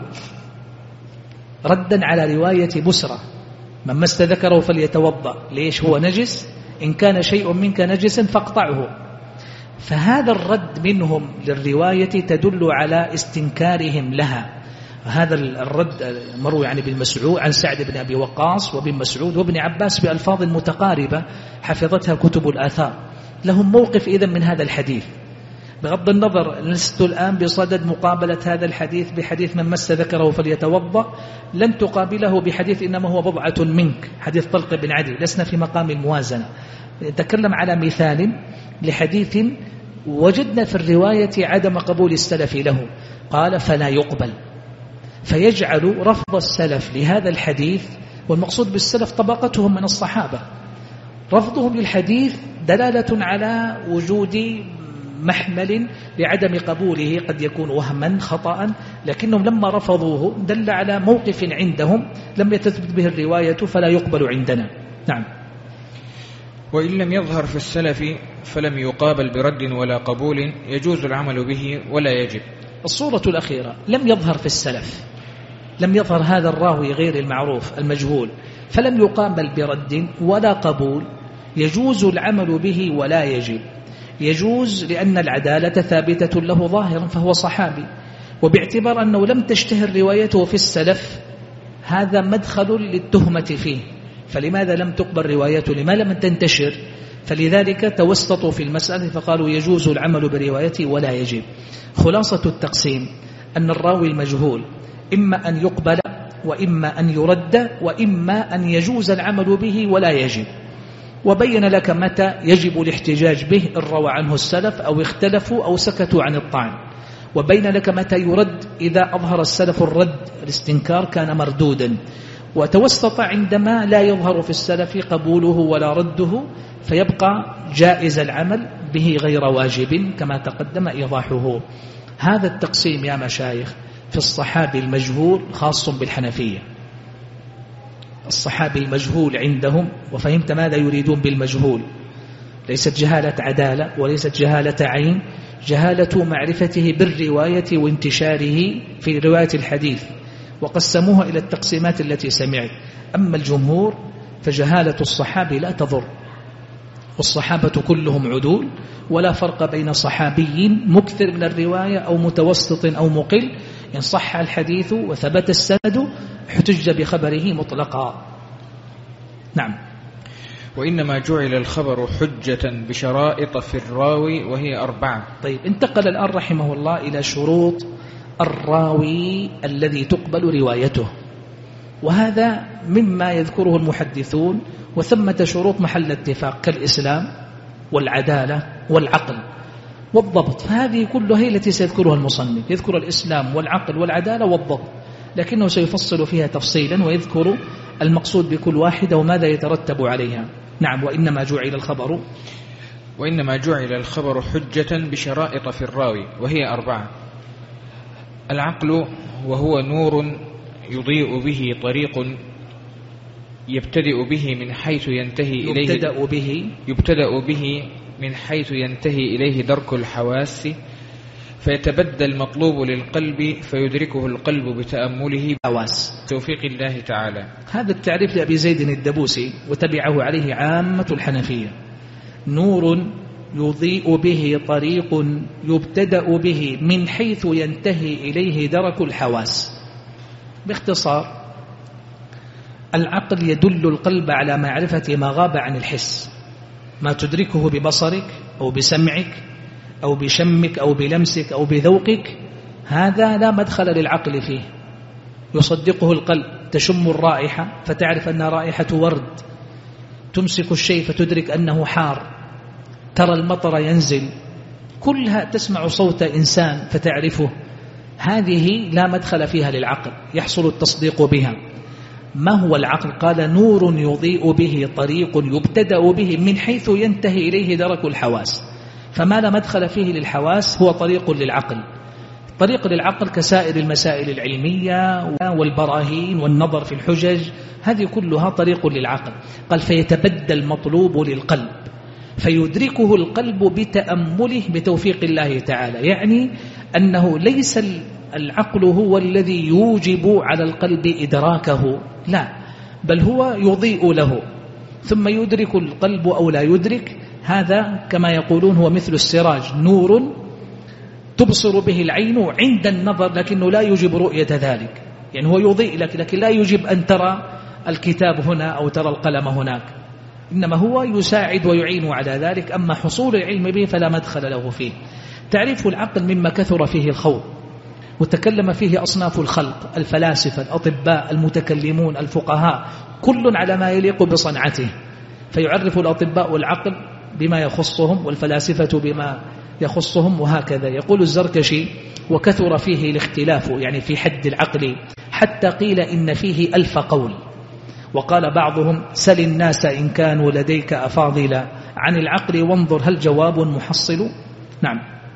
ردا على رواية بسرة: من مس ذكره فليتوضأ، ليش هو نجس؟ إن كان شيء منك نجسا فاقطعه. فهذا الرد منهم للرواية تدل على استنكارهم لها. هذا الرد مروي عن ابن مسعود، عن سعد بن أبي وقاص وابن مسعود وابن عباس بألفاظ متقاربة حفظتها كتب الآثار. لهم موقف إذن من هذا الحديث، بغض النظر لست الآن بصدد مقابلة هذا الحديث بحديث من مس ذكره فليتوضأ، لن تقابله بحديث إنما هو بضعة منك، حديث طلق بن عدي، لسنا في مقام الموازنة. نتكلم على مثال لحديث وجدنا في الرواية عدم قبول السلف له، قال فلا يقبل، فيجعل رفض السلف لهذا الحديث، والمقصود بالسلف طبقتهم من الصحابة، رفضهم للحديث دلالة على وجود محمل لعدم قبوله، قد يكون وهما خطأ، لكنهم لما رفضوه دل على موقف عندهم لم يتثبت به الرواية فلا يقبل عندنا. نعم. وإن لم يظهر في السلف فلم يقابل برد ولا قبول يجوز العمل به ولا يجب. الصورة الأخيرة لم يظهر في السلف، لم يظهر هذا الراوي غير المعروف المجهول فلم يقابل برد ولا قبول، يجوز العمل به ولا يجب. يجوز لأن العدالة ثابتة له ظاهرا فهو صحابي، وباعتبار أنه لم تشتهر روايته في السلف هذا مدخل للتهمة فيه، فلماذا لم تقبل روايته؟ لماذا لم تنتشر؟ فلذلك توسطوا في المسألة فقالوا يجوز العمل بروايته ولا يجب. خلاصة التقسيم أن الراوي المجهول إما أن يقبل وإما أن يرد وإما أن يجوز العمل به ولا يجب، وبين لك متى يجب الاحتجاج به إن روى عنه السلف أو اختلفوا أو سكتوا عن الطعن، وبين لك متى يرد إذا أظهر السلف الرد الاستنكار كان مردودا، وتوسط عندما لا يظهر في السلف قبوله ولا رده فيبقى جائز العمل به غير واجب كما تقدم إيضاحه. هذا التقسيم يا مشايخ في الصحابي المجهول خاص بالحنفية. الصحابي المجهول عندهم، وفهمت ماذا يريدون بالمجهول، ليست جهالة عدالة وليست جهالة عين، جهالة معرفته بالرواية وانتشاره في رواية الحديث، وقسموها إلى التقسيمات التي سمعت. أما الجمهور فجهالة الصحابي لا تضر، والصحابة كلهم عدول، ولا فرق بين صحابي مكثر من الرواية أو متوسط أو مقل، إن صح الحديث وثبت السند احتج بخبره مطلقا. نعم. وإنما جعل الخبر حجة بشرائط في الراوي وهي 4. طيب، انتقل الآن رحمه الله إلى شروط الراوي الذي تقبل روايته، وهذا مما يذكره المحدثون، وثمة شروط محل اتفاق كالإسلام والعدالة والعقل والضبط، فهذه كلها هي التي سيذكرها المصنف، يذكر الإسلام والعقل والعدالة والضبط، لكنه سيفصل فيها تفصيلا ويذكر المقصود بكل واحدة وماذا يترتب عليها. نعم. وإنما جعل الخبر حجة بشرائط في الراوي وهي 4. العقل وهو نور يضيء به طريق يبتدأ به من حيث ينتهي من حيث ينتهي إليه درك الحواس، فيتبدى المطلوب للقلب فيدركه القلب بتأمله حواس توفيق الله تعالى. هذا التعريف لأبي زيد الدبوسي وتبعه عليه عامة الحنفية. نور يضيء به طريق يبتدأ به من حيث ينتهي إليه درك الحواس. باختصار، العقل يدل القلب على معرفة ما غاب عن الحس، ما تدركه ببصرك أو بسمعك أو بشمك أو بلمسك أو بذوقك، هذا لا مدخل للعقل فيه، يصدقه القلب. تشم الرائحة فتعرف أنها رائحة ورد، تمسك الشيء فتدرك أنه حار، ترى المطر ينزل، كلها تسمع صوت إنسان فتعرفه. هذه لا مدخل فيها للعقل يحصل التصديق بها. ما هو العقل؟ قال نور يضيء به طريق يبتدأ به من حيث ينتهي إليه درك الحواس. فما لا مدخل فيه للحواس هو طريق للعقل. طريق للعقل كسائر المسائل العلمية والبراهين والنظر في الحجج، هذه كلها طريق للعقل. قال فيتبدل المطلوب للقلب فيدركه القلب بتأمله بتوفيق الله تعالى. يعني أنه ليس العقل هو الذي يوجب على القلب إدراكه، لا، بل هو يضيء له ثم يدرك القلب أو لا يدرك. هذا كما يقولون هو مثل السراج، نور تبصر به العين عند النظر لكنه لا يوجب رؤية ذلك. يعني هو يضيء لك لكن لا يوجب أن ترى الكتاب هنا أو ترى القلم هناك، إنما هو يساعد ويعين على ذلك. أما حصول العلم به فلا مدخل له فيه. تعريف العقل مما كثر فيه الخوض وتكلم فيه أصناف الخلق، الفلاسفة، الأطباء، المتكلمون، الفقهاء، كل على ما يليق بصنعته. فيعرف الأطباء العقل بما يخصهم والفلاسفة بما يخصهم، وهكذا. يقول الزركشي وكثر فيه الاختلاف يعني في حد العقل حتى قيل إن فيه 1000 قول. وقال بعضهم سل الناس إن كانوا لديك أفاضلا عن العقل وانظر هل جواب محصل. نعم.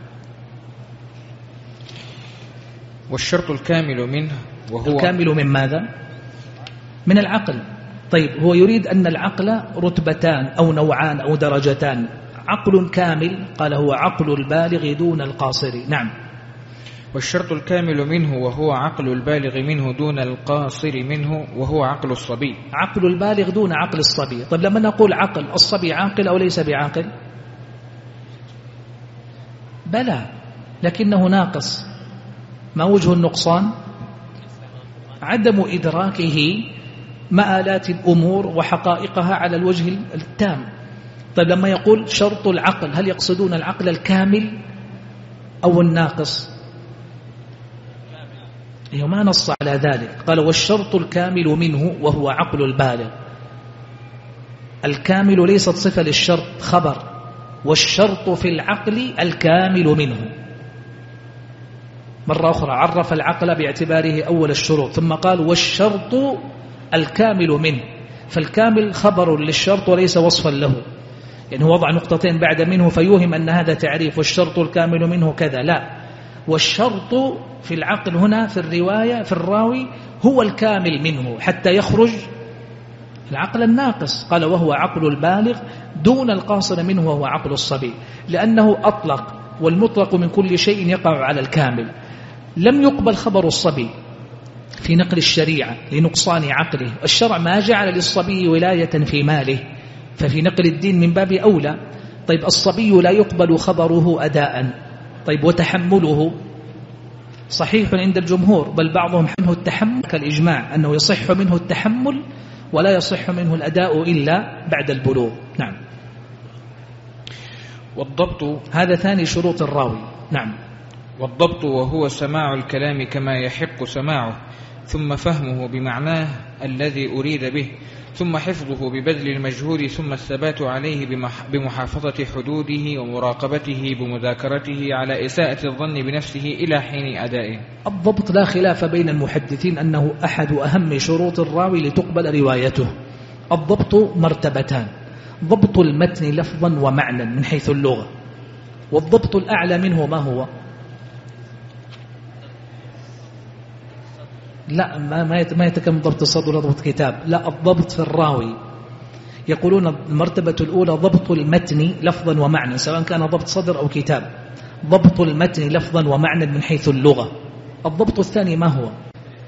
والشرط الكامل منه وهو الكامل من ماذا؟ من العقل. طيب هو يريد أن العقل رتبتان أو نوعان أو درجتان. عقل كامل قال هو عقل البالغ دون القاصر. نعم. والشرط الكامل منه وهو عقل البالغ منه دون القاصر منه وهو عقل الصبي. عقل البالغ دون عقل الصبي. طيب لما نقول عقل، الصبي عاقل أو ليس بعاقل؟ بلى، لكنه ناقص. ما وجه النقصان؟ عدم إدراكه مآلات الأمور وحقائقها على الوجه التام. طيب لما يقول شرط العقل هل يقصدون العقل الكامل أو الناقص؟ ما نص على ذلك. قال والشرط الكامل منه وهو عقل البالغ. الكامل ليست صفة للشرط، خبر. والشرط في العقل الكامل منه. مرة أخرى عرف العقل باعتباره أول الشروط ثم قال والشرط الكامل منه. فالكامل خبر للشرط وليس وصفا له. يعني وضع نقطتين بعد منه فيوهم أن هذا تعريف والشرط الكامل منه كذا، لا. والشرط في العقل هنا في الرواية في الراوي هو الكامل منه حتى يخرج العقل الناقص. قال وهو عقل البالغ دون القاصر منه وهو عقل الصبي، لأنه أطلق، والمطلق من كل شيء يقع على الكامل. لم يقبل خبر الصبي في نقل الشريعة لنقصان عقله. الشرع ما جعل للصبي ولاية في ماله، ففي نقل الدين من باب أولى. طيب الصبي لا يقبل خبره أداء. طيب وتحمله صحيح عند الجمهور، بل بعضهم منه التحمل كالإجماع أنه يصح منه التحمل ولا يصح منه الأداء إلا بعد البلوغ. نعم. والضبط هذا ثاني شروط الراوي. نعم. والضبط وهو سماع الكلام كما يحق سماعه ثم فهمه بمعناه الذي أريد به ثم حفظه ببذل المجهود ثم الثبات عليه بمحافظة حدوده ومراقبته بمذاكرته على إساءة الظن بنفسه إلى حين أدائه. الضبط لا خلاف بين المحدثين أنه أحد أهم شروط الراوي لتقبل روايته. الضبط مرتبتان: ضبط المتن لفظا ومعنى من حيث اللغة، والضبط الأعلى منه ما هو؟ لا، ما يتكلم ضبط الصدر ولا ضبط كتاب، لا، الضبط في الراوي. يقولون المرتبة الأولى ضبط المتن لفظا ومعنى سواء كان ضبط صدر أو كتاب. ضبط المتن لفظا ومعنى من حيث اللغة. الضبط الثاني ما هو؟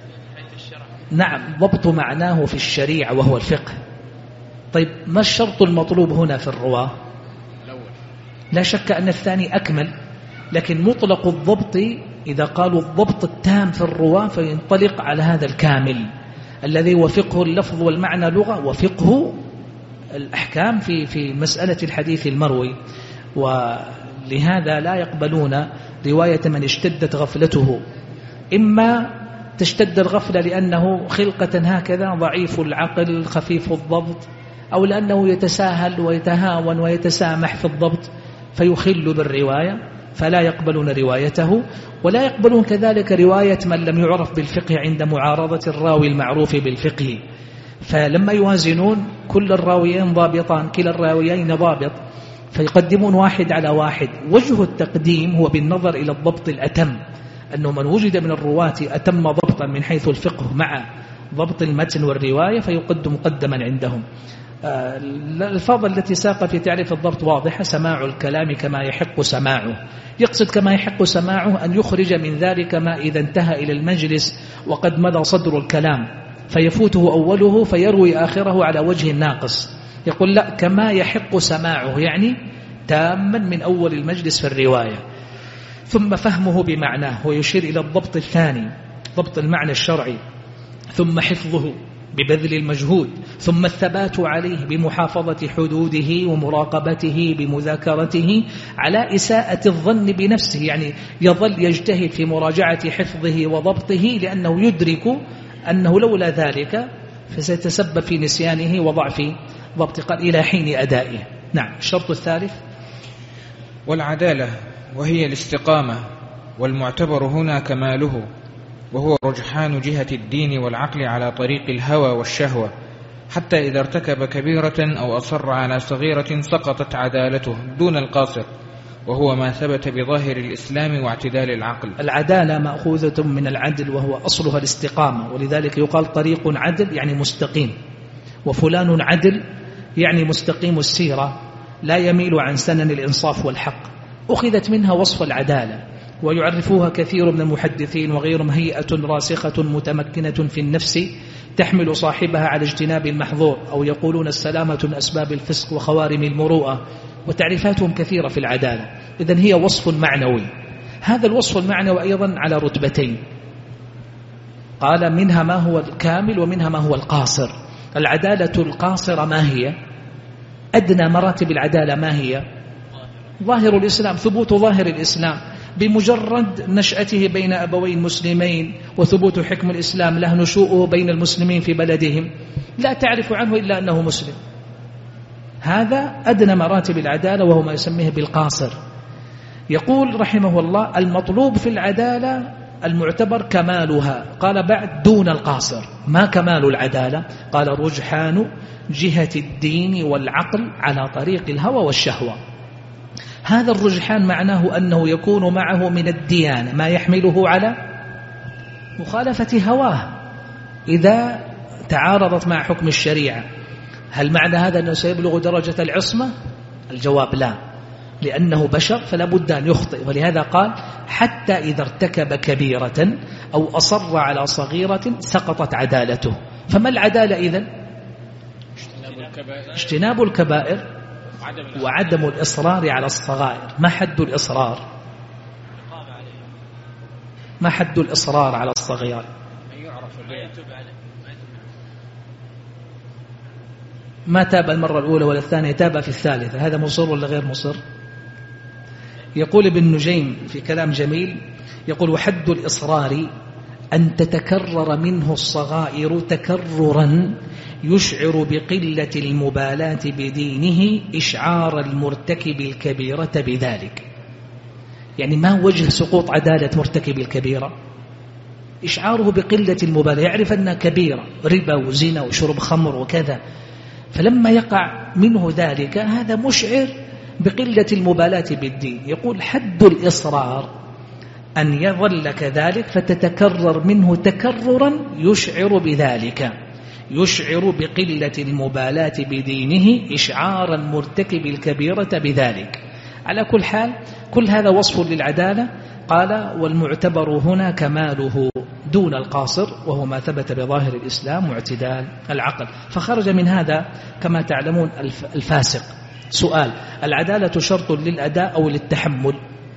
نعم، ضبط معناه في الشريعة وهو الفقه. طيب ما الشرط المطلوب هنا في الرواة؟ لا شك أن الثاني أكمل، لكن مطلق الضبط إذا قالوا الضبط التام في الرواة فينطلق على هذا الكامل الذي هو فقه اللفظ والمعنى لغة، وفقه الأحكام في مسألة الحديث المروي. ولهذا لا يقبلون رواية من اشتدت غفلته، إما تشتد الغفلة لأنه خلقة هكذا ضعيف العقل خفيف الضبط، أو لأنه يتساهل ويتهاون ويتسامح في الضبط فيخل بالرواية، فلا يقبلون روايته، ولا يقبلون كذلك رواية من لم يعرف بالفقه عند معارضة الراوي المعروف بالفقه. فلما يوازنون كل الراويين ضابطان، كلا الراويين ضابط، فيقدمون واحد على واحد. وجه التقديم هو بالنظر إلى الضبط الأتم، أنه من وجد من الرواة أتم ضبطا من حيث الفقه مع ضبط المتن والرواية فيقدم مقدما عندهم. الألفاظ التي ساق في تعريف الضبط واضحة: سماع الكلام كما يحق سماعه. يقصد كما يحق سماعه أن يخرج من ذلك ما إذا انتهى إلى المجلس وقد مضى صدر الكلام فيفوته أوله فيروي آخره على وجه ناقص. يقول لا، كما يحق سماعه، يعني تاما من أول المجلس في الرواية. ثم فهمه بمعناه، ويشير إلى الضبط الثاني، ضبط المعنى الشرعي، ثم حفظه ببذل المجهود، ثم الثبات عليه بمحافظة حدوده ومراقبته بمذاكرته على إساءة الظن بنفسه، يعني يظل يجتهد في مراجعة حفظه وضبطه لأنه يدرك أنه لولا ذلك فسيتسبب في نسيانه وضعف ضبط، قال إلى حين أدائه. نعم. الشرط الثالث والعدالة، وهي الاستقامة، والمعتبر هنا كماله، وهو رجحان جهة الدين والعقل على طريق الهوى والشهوة، حتى إذا ارتكب كبيرة أو أصر على صغيرة سقطت عدالته دون القاصر، وهو ما ثبت بظاهر الإسلام واعتدال العقل. العدالة مأخوذة من العدل، وهو أصلها الاستقامة، ولذلك يقال طريق عدل يعني مستقيم، وفلان عدل يعني مستقيم السيرة لا يميل عن سنن الإنصاف والحق. أخذت منها وصف العدالة، ويعرفوها كثير من المحدثين وغيرهم: هيئة راسخة متمكنة في النفس تحمل صاحبها على اجتناب المحظور، أو يقولون السلامة من أسباب الفسق وخوارم المروءة، وتعريفاتهم كثيرة في العدالة. إذن هي وصف معنوي. هذا الوصف المعنوي أيضا على رتبتين، قال منها ما هو الكامل ومنها ما هو القاصر. العدالة القاصرة ما هي؟ أدنى مراتب العدالة ما هي؟ ظاهر الإسلام، ثبوت ظاهر الإسلام بمجرد نشأته بين أبوين مسلمين، وثبوت حكم الإسلام له نشوءه بين المسلمين في بلدهم، لا تعرف عنه إلا أنه مسلم. هذا أدنى مراتب العدالة، وهو ما يسميه بالقاصر. يقول رحمه الله: المطلوب في العدالة المعتبر كمالها. قال بعد: دون القاصر. ما كمال العدالة؟ قال: رجحان جهة الدين والعقل على طريق الهوى والشهوة. هذا الرجحان معناه أنه يكون معه من الديانة ما يحمله على مخالفة هواه إذا تعارضت مع حكم الشريعة. هل معنى هذا أنه سيبلغ درجة العصمة؟ الجواب لا، لأنه بشر فلا بد أن يخطئ. ولهذا قال: حتى إذا ارتكب كبيرة أو أصر على صغيرة سقطت عدالته. فما العدالة إذن؟ اجتناب الكبائر وعدم الإصرار على الصغائر. ما حد الإصرار؟ ما حد الإصرار على الصغير؟ ما تاب المرة الأولى ولا الثانية، تاب في الثالثة، هذا مصر ولا غير مصر؟ يقول ابن نجيم في كلام جميل، يقول: وحد الإصرار أن تتكرر منه الصغائر تكررا يشعر بقلة المبالاة بدينه إشعار المرتكب الكبيرة بذلك. يعني ما وجه سقوط عدالة مرتكب الكبيرة؟ إشعاره بقلة المبالاة، يعرف أنها كبيرة، ربا وزنا وشرب خمر وكذا، فلما يقع منه ذلك هذا مشعر بقلة المبالاة بالدين. يقول: حد الإصرار أن يظل كذلك فتتكرر منه تكررا يشعر بذلك، يشعر بقلة المبالاة بدينه إشعار المرتكب الكبيرة بذلك. على كل حال كل هذا وصف للعدالة. قال: والمعتبر هنا كماله دون القاصر، وهو ما ثبت بظاهر الإسلام واعتدال العقل. فخرج من هذا كما تعلمون الفاسق. سؤال: العدالة شرط للأداء أو للتحمل؟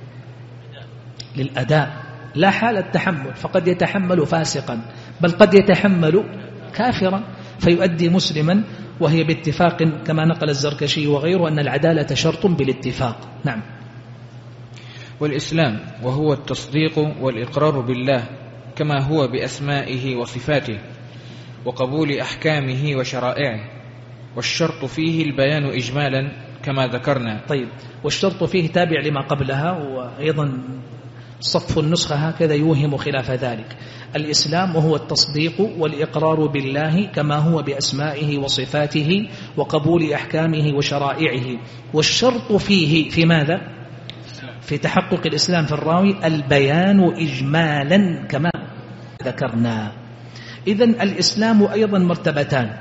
للأداء، لا حال التحمل، فقد يتحمل فاسقا، بل قد يتحمل كافرا فيؤدي مسلما، وهي باتفاق كما نقل الزركشي وغيره أن العدالة شرط بالاتفاق. نعم. والإسلام وهو التصديق والإقرار بالله كما هو بأسمائه وصفاته وقبول أحكامه وشرائعه، والشرط فيه البيان إجمالا كما ذكرنا. طيب، والشرط فيه تابع لما قبلها، وأيضا صف النسخة هكذا يوهم خلاف ذلك. الإسلام وهو التصديق والإقرار بالله كما هو بأسمائه وصفاته وقبول أحكامه وشرائعه. والشرط فيه في ماذا؟ في تحقق الإسلام في الراوي البيان إجمالا كما ذكرنا. إذن الإسلام أيضا مرتبتان،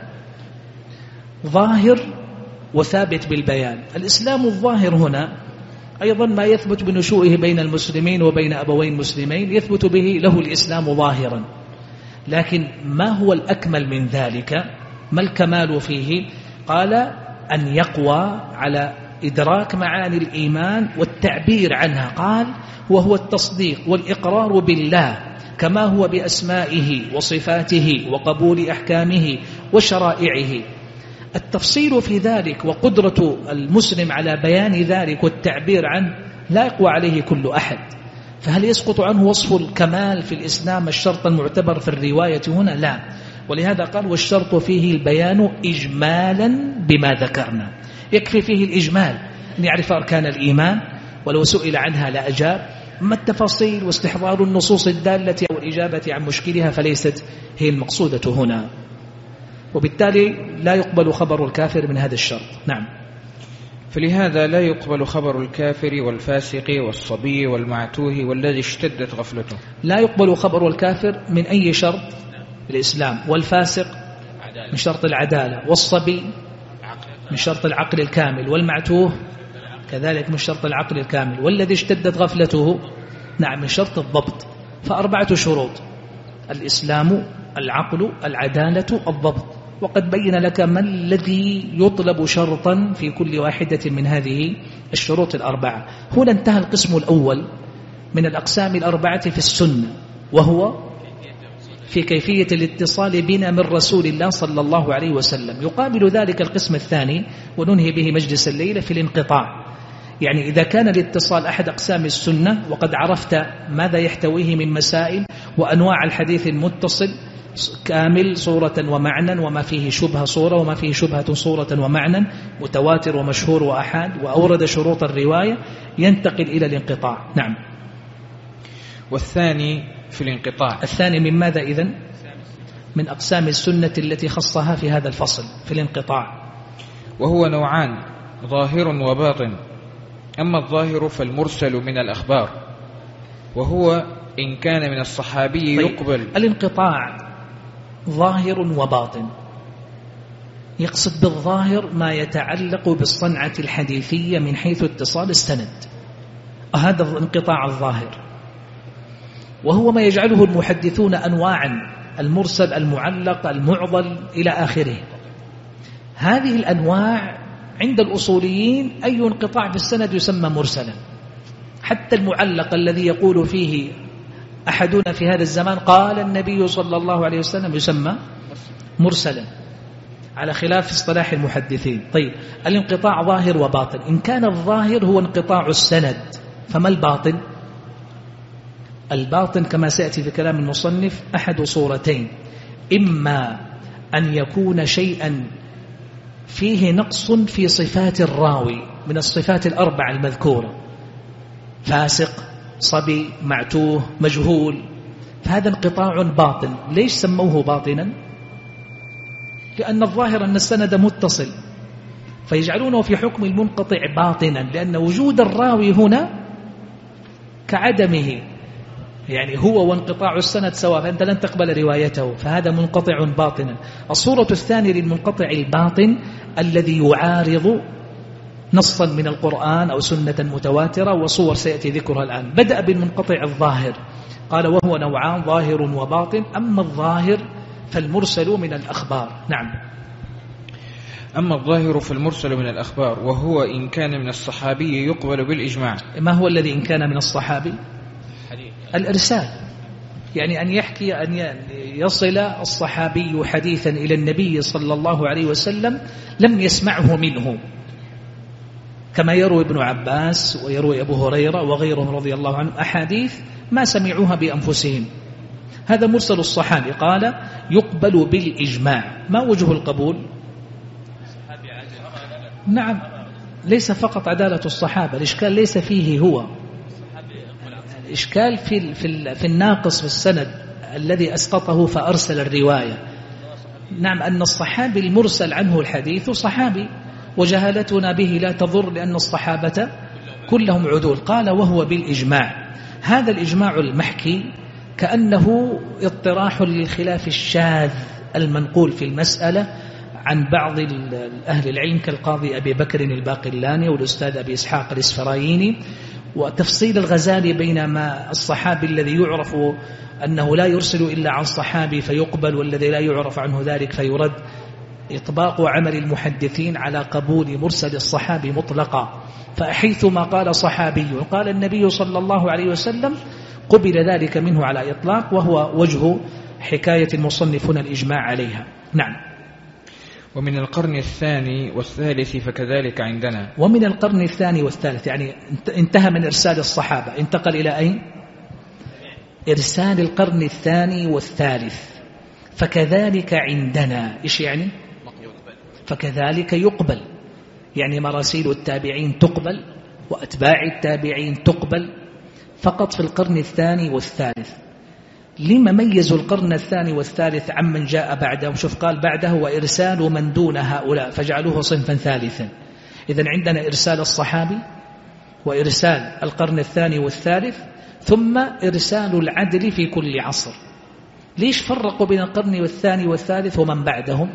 ظاهر وثابت بالبيان. الإسلام الظاهر هنا أيضا ما يثبت بنشوئه بين المسلمين وبين أبوين مسلمين يثبت به له الإسلام ظاهرا، لكن ما هو الأكمل من ذلك؟ ما الكمال فيه؟ قال أن يقوى على إدراك معاني الإيمان والتعبير عنها. قال وهو التصديق والإقرار بالله كما هو بأسمائه وصفاته وقبول أحكامه وشرائعه. التفصيل في ذلك وقدرة المسلم على بيان ذلك والتعبير عنه لا يقوى عليه كل أحد، فهل يسقط عنه وصف الكمال في الإسلام الشرط المعتبر في الرواية هنا؟ لا. ولهذا قال والشرط فيه البيان إجمالا بما ذكرنا. يكفي فيه الإجمال أن يعرف أركان الإيمان، ولو سئل عنها لأجاب. أما التفاصيل واستحضار النصوص الدالة أو الإجابة عن مشكلها فليست هي المقصودة هنا، وبالتالي لا يقبل خبر الكافر من هذا الشرط. نعم. فلهذا لا يقبل خبر الكافر والفاسق والصبي والمعتوه والذي اشتدت غفلته. لا يقبل خبر الكافر من أي شرط؟ الإسلام. والفاسق من شرط العدالة، والصبي من شرط العقل الكامل، والمعتوه كذلك من شرط العقل الكامل، والذي اشتدت غفلته نعم من شرط الضبط. فأربعة شروط: الإسلام، العقل، العدالة، الضبط. وقد بين لك ما الذي يطلب شرطا في كل واحدة من هذه الشروط الأربعة. هنا انتهى القسم الأول من الأقسام الأربعة في السنة، وهو في كيفية الاتصال بنا من رسول الله صلى الله عليه وسلم. يقابل ذلك القسم الثاني وننهي به مجلس الليلة في الانقطاع. يعني إذا كان الاتصال أحد أقسام السنة وقد عرفت ماذا يحتويه من مسائل وأنواع الحديث المتصل كامل صورة ومعنى، وما فيه شبهة صورة وما فيه شبهة صورة ومعنى، متواتر ومشهور وأحاد، وأورد شروط الرواية، ينتقل إلى الانقطاع. نعم. والثاني في الانقطاع، الثاني من ماذا إذن؟ من أقسام السنة التي خصها في هذا الفصل في الانقطاع. وهو نوعان: ظاهر وباطن. أما الظاهر فالمرسل من الأخبار، وهو إن كان من الصحابي يقبل. الانقطاع ظاهر وباطن. يقصد بالظاهر ما يتعلق بالصنعة الحديثية من حيث اتصال السند، هذا الانقطاع الظاهر، وهو ما يجعله المحدثون أنواعا: المرسل، المعلق، المعضل إلى آخره. هذه الأنواع عند الأصوليين أي انقطاع في السند يسمى مرسلا. حتى المعلق الذي يقول فيه أحدنا في هذا الزمان قال النبي صلى الله عليه وسلم يسمى مرسلا، على خلاف اصطلاح المحدثين. طيب، الانقطاع ظاهر وباطن. إن كان الظاهر هو انقطاع السند، فما الباطن؟ الباطن كما سيأتي في كلام المصنف أحد صورتين: إما أن يكون شيئا فيه نقص في صفات الراوي من الصفات الأربع المذكورة، فاسق، صبي، معتوه، مجهول، فهذا انقطاع باطن. ليش سموه باطنا؟ لأن الظاهر أن السند متصل، فيجعلونه في حكم المنقطع باطنا، لأن وجود الراوي هنا كعدمه، يعني هو وانقطاع السند سواء، فأنت لن تقبل روايته، فهذا منقطع باطنا. الصورة الثانية للمنقطع الباطن الذي يعارض نصا من القرآن أو سنة متواترة، وصور سيأتي ذكرها الآن. بدأ بالمنقطع الظاهر، قال وهو نوعان: ظاهر وباطن. أما الظاهر فالمرسل من الأخبار. نعم. أما الظاهر فالمرسل من الأخبار، وهو إن كان من الصحابي يقبل بالإجماع. ما هو الذي إن كان من الصحابي؟ الإرسال، يعني أن يحكي، أن يصل الصحابي حديثا إلى النبي صلى الله عليه وسلم لم يسمعه منه، كما يروي ابن عباس ويروي أبو هريرة وغيرهم رضي الله عنهم أحاديث ما سمعوها بأنفسهم. هذا مرسل الصحابي. قال يقبل بالإجماع. ما وجه القبول؟ نعم، ليس فقط عدالة الصحابة، الإشكال ليس فيه هو، الإشكال في الناقص في السند الذي أسقطه فأرسل الرواية. نعم، أن الصحابي المرسل عنه الحديث صحابي، وجهالتنا به لا تضر لأن الصحابة كلهم عدول. قال وهو بالإجماع. هذا الإجماع المحكي كأنه اضطراح للخلاف الشاذ المنقول في المسألة عن بعض أهل العلم كالقاضي أبي بكر الباقلاني والأستاذ أبي إسحاق الإسفرايني، وتفصيل الغزالي بين ما الصحابي الذي يعرف أنه لا يرسل إلا عن صحابي فيقبل، والذي لا يعرف عنه ذلك فيرد. إطباق عمل المحدثين على قبول مرسل الصحابي مطلقا، فحيثما قال صحابي قال النبي صلى الله عليه وسلم قبل ذلك منه على إطلاق، وهو وجه حكاية المصنفون الإجماع عليها. نعم. ومن القرن الثاني والثالث فكذلك عندنا. ومن القرن الثاني والثالث يعني انتهى من إرسال الصحابة، انتقل إلى أين؟ إرسال القرن الثاني والثالث. فكذلك عندنا إيش يعني؟ فكذلك يقبل، يعني مراسيل التابعين تقبل وأتباع التابعين تقبل، فقط في القرن الثاني والثالث. لما ميزوا القرن الثاني والثالث عمن جاء بعده؟ شوف قال بعده وإرسال من دون هؤلاء فجعلوه صنفا ثالثا. إذن عندنا إرسال الصحابي وإرسال القرن الثاني والثالث، ثم إرسال العدل في كل عصر. ليش فرقوا بين القرن الثاني والثالث ومن بعدهم؟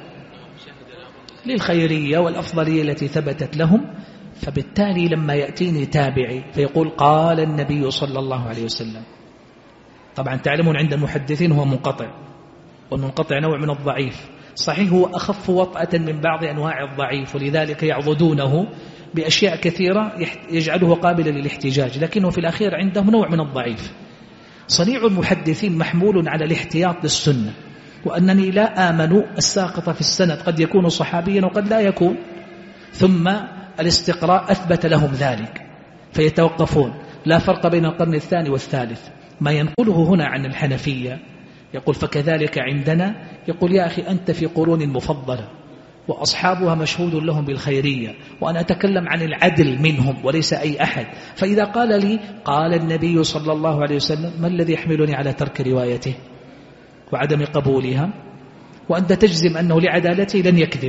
للخيرية والأفضلية التي ثبتت لهم. فبالتالي لما يأتيني تابعي فيقول قال النبي صلى الله عليه وسلم، طبعا تعلمون عند المحدثين هو منقطع، والمنقطع نوع من الضعيف. صحيح هو أخف وطأة من بعض أنواع الضعيف، ولذلك يعضدونه بأشياء كثيرة يجعله قابلا للاحتجاج، لكنه في الأخير عندهم نوع من الضعيف. صنيع المحدثين محمول على الاحتياط للسنة، وأنني لا آمن الساقط في السند قد يكون صحابيا وقد لا يكون، ثم الاستقراء أثبت لهم ذلك فيتوقفون. لا فرق بين القرن الثاني والثالث. ما ينقله هنا عن الحنفية يقول فكذلك عندنا، يقول يا أخي أنت في قرون مفضلة وأصحابها مشهود لهم بالخيرية، وأنا أتكلم عن العدل منهم وليس أي أحد. فإذا قال لي قال النبي صلى الله عليه وسلم، ما الذي يحملني على ترك روايته وعدم قبولها؟ وأنت تجزم أنه لعدالته لن يكذب،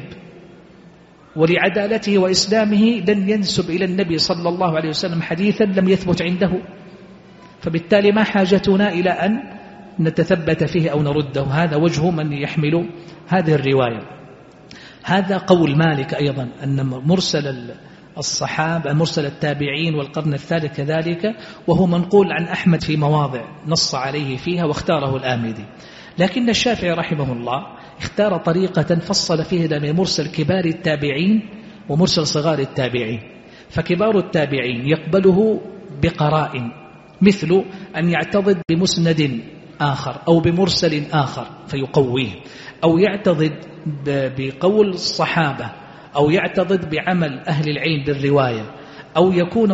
ولعدالته وإسلامه لن ينسب إلى النبي صلى الله عليه وسلم حديثا لم يثبت عنده، فبالتالي ما حاجتنا إلى أن نتثبت فيه أو نرده. هذا وجه من يحمل هذه الرواية. هذا قول مالك أيضا أن مرسل الصحابة مرسل التابعين والقرن الثالث كذلك، وهو منقول عن أحمد في مواضع نص عليه فيها واختاره الآمدي. لكن الشافعي رحمه الله اختار طريقة فصل فيه بين مرسل كبار التابعين ومرسل صغار التابعين. فكبار التابعين يقبله بقرائن، مثل أن يعتضد بمسند آخر أو بمرسل آخر فيقويه، أو يعتضد بقول الصحابة، أو يعتضد بعمل أهل العلم بالرواية، أو يكون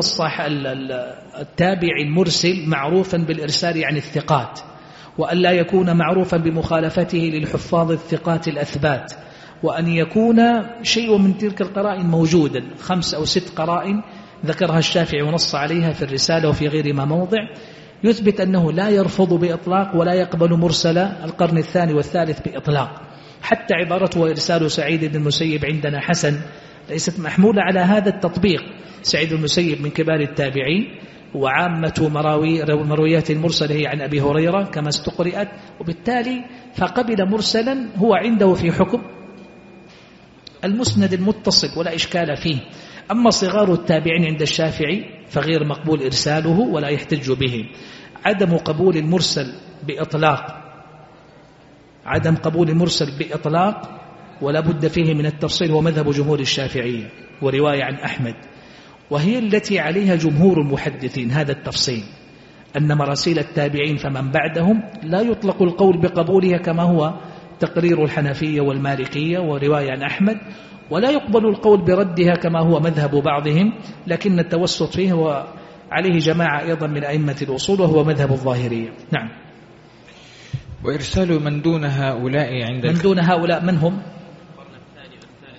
التابع المرسل معروفا بالإرسال عن الثقات، وأن لا يكون معروفا بمخالفته للحفاظ الثقات الأثبات، وأن يكون شيء من تلك القرائن موجودا. 5 أو 6 قرائن ذكرها الشافعي ونص عليها في الرسالة وفي غير ما موضع، يثبت أنه لا يرفض بإطلاق ولا يقبل مرسل القرن الثاني والثالث بإطلاق. حتى عبارته وإرسال سعيد بن المسيب عندنا حسن ليست محمولة على هذا التطبيق. سعيد بن المسيب من كبار التابعين، وعامة مرويات المرسل هي عن أبي هريرة كما استقرأت، وبالتالي فقبل مرسلا هو عنده في حكم المسند المتصل ولا إشكال فيه. أما صغار التابعين عند الشافعي فغير مقبول إرساله ولا يحتج به. عدم قبول المرسل بإطلاق، عدم قبول المرسل بإطلاق ولا بد فيه من التفصيل، هو مذهب جمهور الشافعية ورواية عن أحمد، وهي التي عليها جمهور المحدثين. هذا التفصيل أن مراسيل التابعين فمن بعدهم لا يطلق القول بقبولها كما هو تقرير الحنفية والمالكية ورواية عن أحمد، ولا يقبل القول بردها كما هو مذهب بعضهم، لكن التوسط فيه هو عليه جماعة أيضا من أئمة الأصول وهو مذهب الظاهرية. نعم. وإرسال من دون هؤلاء عند من دون هؤلاء من هم؟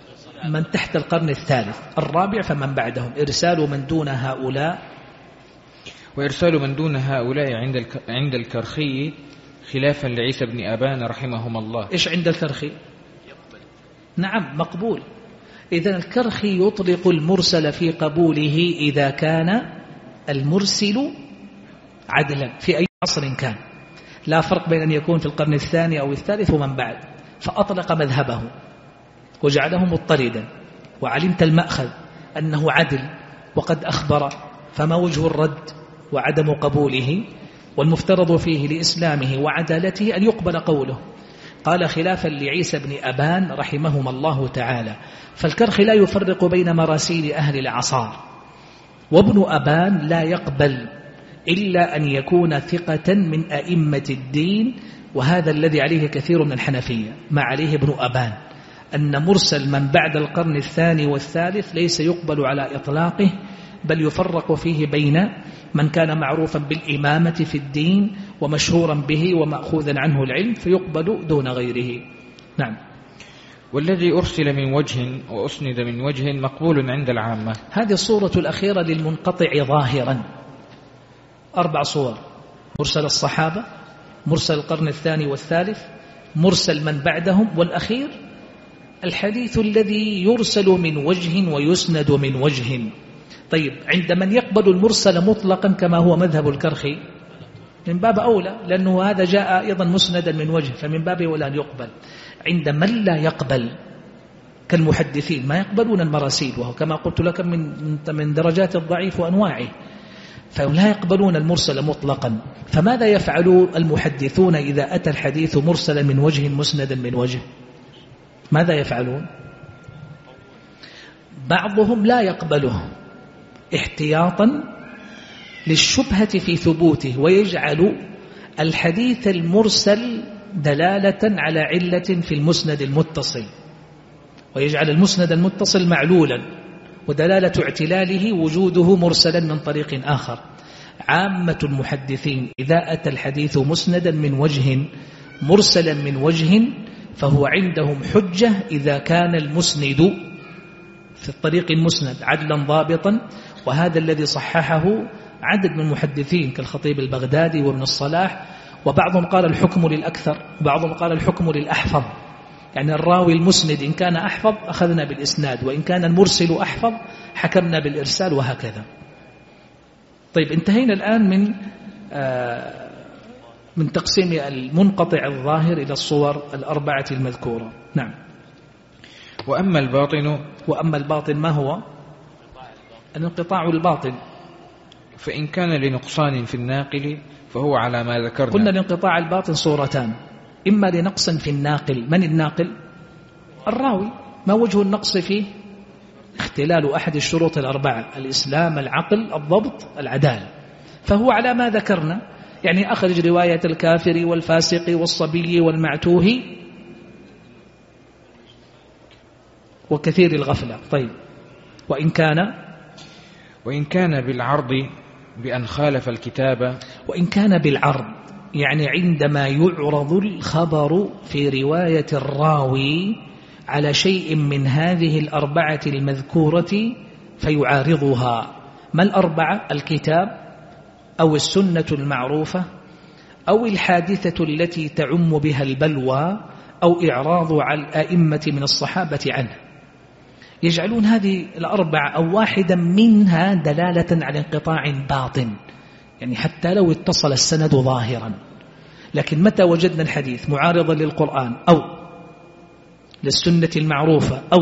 من تحت القرن الثالث. الرابع فمن بعدهم. إرسال من دون هؤلاء، وإرسال من دون هؤلاء عند الكرخي خلافا لعيسى بن أبان رحمهما الله. إيش عند الكرخي؟ نعم مقبول. إذن الكرخي يطلق المرسل في قبوله إذا كان المرسل عدلا في أي عصر كان، لا فرق بين أن يكون في القرن الثاني أو الثالث ومن بعد، فأطلق مذهبه وجعله مضطردا، وعلمت المأخذ أنه عدل وقد أخبر، فما وجه الرد وعدم قبوله؟ والمفترض فيه لإسلامه وعدالته أن يقبل قوله. قال خلافا لعيسى بن أبان رحمهما الله تعالى. فالكرخي لا يفرق بين مراسيل أهل العصار، وابن أبان لا يقبل إلا أن يكون ثقة من أئمة الدين، وهذا الذي عليه كثير من الحنفية، ما عليه ابن أبان، أن مرسل من بعد القرن الثاني والثالث ليس يقبل على إطلاقه، بل يفرق فيه بين من كان معروفا بالإمامة في الدين ومشهورا به ومأخوذا عنه العلم فيقبل دون غيره. نعم. والذي أرسل من وجه وأسند من وجه مقبول عند العامة. هذه الصورة الأخيرة للمنقطع ظاهرا. 4 صور: مرسل الصحابة، مرسل القرن الثاني والثالث، مرسل من بعدهم، والأخير الحديث الذي يرسل من وجه ويسند من وجه. طيب، عند من يقبل المرسل مطلقا كما هو مذهب الكرخي من باب أولى، لأنه هذا جاء أيضا مسندا من وجه، فمن باب أولى أن يقبل. عند من لا يقبل كالمحدثين ما يقبلون المراسيل، وهو كما قلت لك من درجات الضعيف وأنواعه، فلا يقبلون المرسل مطلقا. فماذا يفعل المحدثون إذا أتى الحديث مرسلا من وجه مسندا من وجه؟ ماذا يفعلون؟ بعضهم لا يقبله احتياطا للشبهة في ثبوته، ويجعل الحديث المرسل دلالة على علة في المسند المتصل، ويجعل المسند المتصل معلولا، ودلالة اعتلاله وجوده مرسلا من طريق آخر. عامة المحدثين إذا أتى الحديث مسندا من وجه مرسلا من وجه فهو عندهم حجة إذا كان المسند في الطريق المسند عدلا ضابطا، وهذا الذي صححه عدد من المحدثين كالخطيب البغدادي وابن الصلاح، وبعضهم قال الحكم للأكثر، وبعضهم قال الحكم للأحفظ، يعني الراوي المسند إن كان أحفظ أخذنا بالإسناد، وإن كان المرسل أحفظ حكمنا بالإرسال، وهكذا. طيب، انتهينا الآن من تقسيم المنقطع الظاهر إلى الصور 4 المذكورة. نعم. وأما الباطن ما هو؟ الانقطاع الباطن. فإن كان لنقصان في الناقل فهو على ما ذكرنا. قلنا الانقطاع الباطن صورتان: إما لنقص في الناقل. من الناقل؟ الراوي. ما وجه النقص فيه؟ اختلال أحد الشروط 4: الإسلام، العقل، الضبط، العدالة. فهو على ما ذكرنا، يعني أخرج رواية الكافر والفاسق والصبي والمعتوه وكثير الغفلة. طيب، وإن كان بالعرض بأن خالف الكتاب. وإن كان بالعرض يعني عندما يعرض الخبر في رواية الراوي على شيء من هذه 4 المذكورة فيعارضها. ما 4؟ الكتاب أو السنة المعروفة أو الحادثة التي تعم بها البلوى أو إعراض على الأئمة من الصحابة عنه. يجعلون هذه 4 أو واحدا منها دلالة على انقطاع باطن، يعني حتى لو اتصل السند ظاهرا، لكن متى وجدنا الحديث معارضا للقرآن أو للسنة المعروفة أو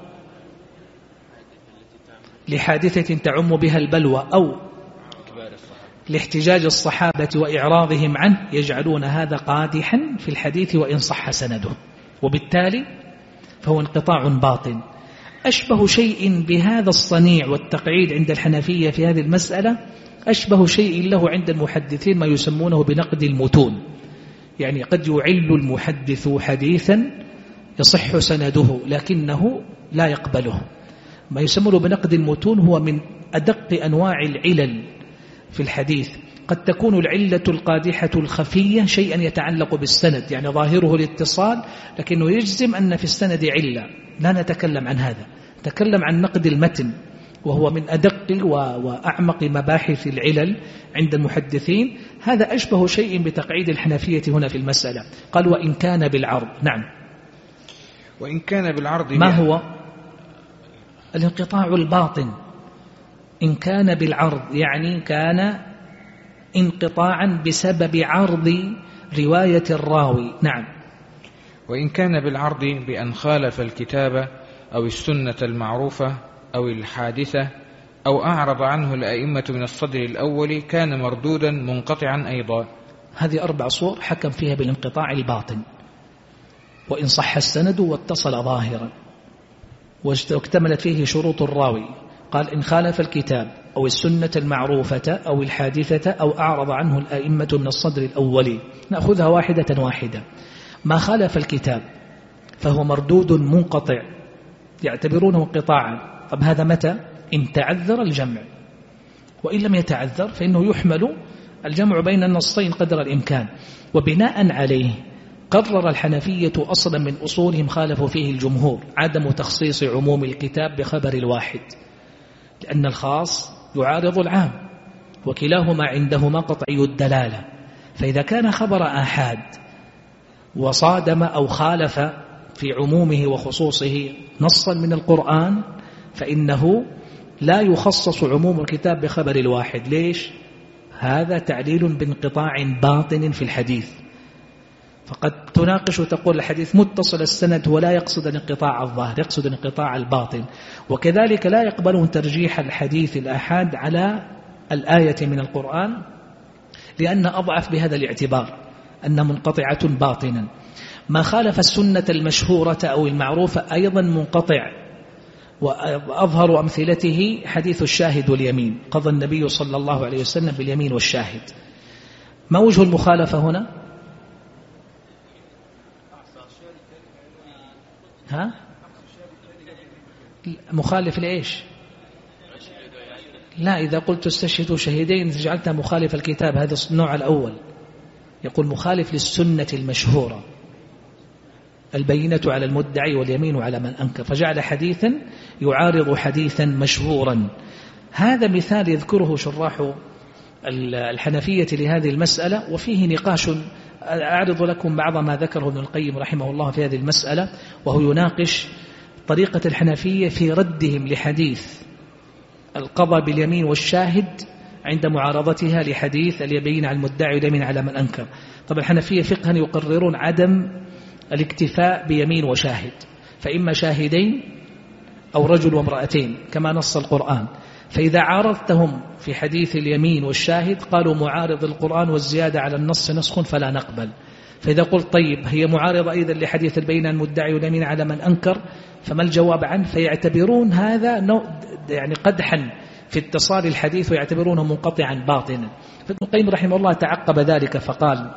لحادثة تعم بها البلوى أو لاحتجاج الصحابة وإعراضهم عنه، يجعلون هذا قادحا في الحديث وإن صح سنده، وبالتالي فهو انقطاع باطن. أشبه شيء بهذا الصنيع والتقعيد عند الحنفية في هذه المسألة أشبه شيء له عند المحدثين ما يسمونه بنقد المتون، يعني قد يعل المحدث حديثا يصح سنده لكنه لا يقبله. ما يسمونه بنقد المتون هو من أدق أنواع العلل في الحديث. قد تكون العلة القادحة الخفية شيئا يتعلق بالسند، يعني ظاهره الاتصال لكنه يجزم أن في السند علة، لا نتكلم عن هذا، نتكلم عن نقد المتن، وهو من أدق وأعمق مباحث العلل عند المحدثين. هذا أشبه شيء بتقعيد الحنفية هنا في المسألة. قال وإن كان بالعرض. نعم، وإن كان بالعرض ما هو الانقطاع الباطن؟ إن كان بالعرض يعني كان انقطاعا بسبب عرض رواية الراوي. نعم. وإن كان بالعرض بأن خالف الكتاب أو السنة المعروفة أو الحادثة أو أعرض عنه الأئمة من الصدر الأول كان مردودا منقطعا أيضا. هذه 4 صور حكم فيها بالانقطاع الباطن. وإن صح السند واتصل ظاهرا واكتملت فيه شروط الراوي. قال إن خالف الكتاب أو السنة المعروفة أو الحادثة أو أعرض عنه الأئمة من الصدر الأول. نأخذها واحدة واحدة. ما خالف الكتاب فهو مردود منقطع، يعتبرونه انقطاعا. طب هذا متى؟ إن تعذر الجمع، وإن لم يتعذر فإنه يحمل الجمع بين النصين قدر الإمكان. وبناء عليه قرر الحنفية أصلا من أصولهم خالفوا فيه الجمهور عدم تخصيص عموم الكتاب بخبر الواحد، لأن الخاص يعارض العام وكلاهما عندهما قطعي الدلالة. فإذا كان خبر آحاد وصادم أو خالف في عمومه وخصوصه نصا من القرآن فإنه لا يخصص عموم الكتاب بخبر الواحد. ليش؟ هذا تعليل بانقطاع باطن في الحديث. فقد تناقش وتقول الحديث متصل السند ولا يقصد الانقطاع الظاهر، يقصد الانقطاع الباطن. وكذلك لا يقبلون ترجيح الحديث الآحاد على الآية من القرآن لأن أضعف بهذا الاعتبار أن منقطعة باطنا. ما خالف السنة المشهورة أو المعروفة أيضا منقطع. وأظهر أمثلته حديث الشاهد واليمين. قضى النبي صلى الله عليه وسلم باليمين والشاهد. ما وجه المخالفة هنا؟ ها؟ مخالف لإيش؟ لا، إذا قلت استشهدوا شهيدين جعلتها مخالف الكتاب، هذا النوع الأول. يقول مخالف للسنة المشهورة، البينة على المدعي واليمين على من أنكر، فجعل حديثا يعارض حديثا مشهورا. هذا مثال يذكره شراح الحنفية لهذه المسألة، وفيه نقاش. أعرض لكم بعض ما ذكره ابن القيم رحمه الله في هذه المسألة، وهو يناقش طريقة الحنفية في ردهم لحديث القضاء باليمين والشاهد عند معارضتها لحديث اليمين على المدعي واليمين على من أنكر. طبعا الحنفية فقها يقررون عدم الاكتفاء بيمين وشاهد، فإما شاهدين أو رجل وامرأتين كما نص القرآن. فإذا عارضتهم في حديث اليمين والشاهد قالوا معارض القرآن والزيادة على النص نسخ فلا نقبل. فإذا قلت طيب هي معارضة أيضا لحديث البينة المدعي واليمين على من أنكر، فما الجواب عنه؟ فيعتبرون هذا يعني قدحا في اتصال الحديث ويعتبرونه منقطعا باطنا. فابن القيم رحمه الله تعقب ذلك فقال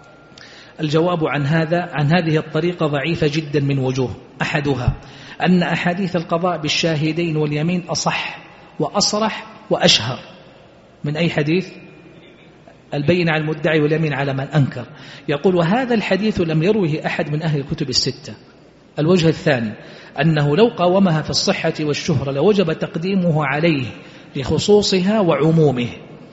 الجواب عن هذه الطريقة ضعيفة جدا من وجوه. أحدها أن أحاديث القضاء بالشاهدين واليمين أصح وأصرح وأشهر من أي حديث البينة على المدعي واليمين على من أنكر. يقول وهذا الحديث لم يروه أحد من أهل الكتب الستة. الوجه الثاني أنه لو قاومها في الصحة والشهرة لوجب تقديمه عليه لخصوصها وعمومه،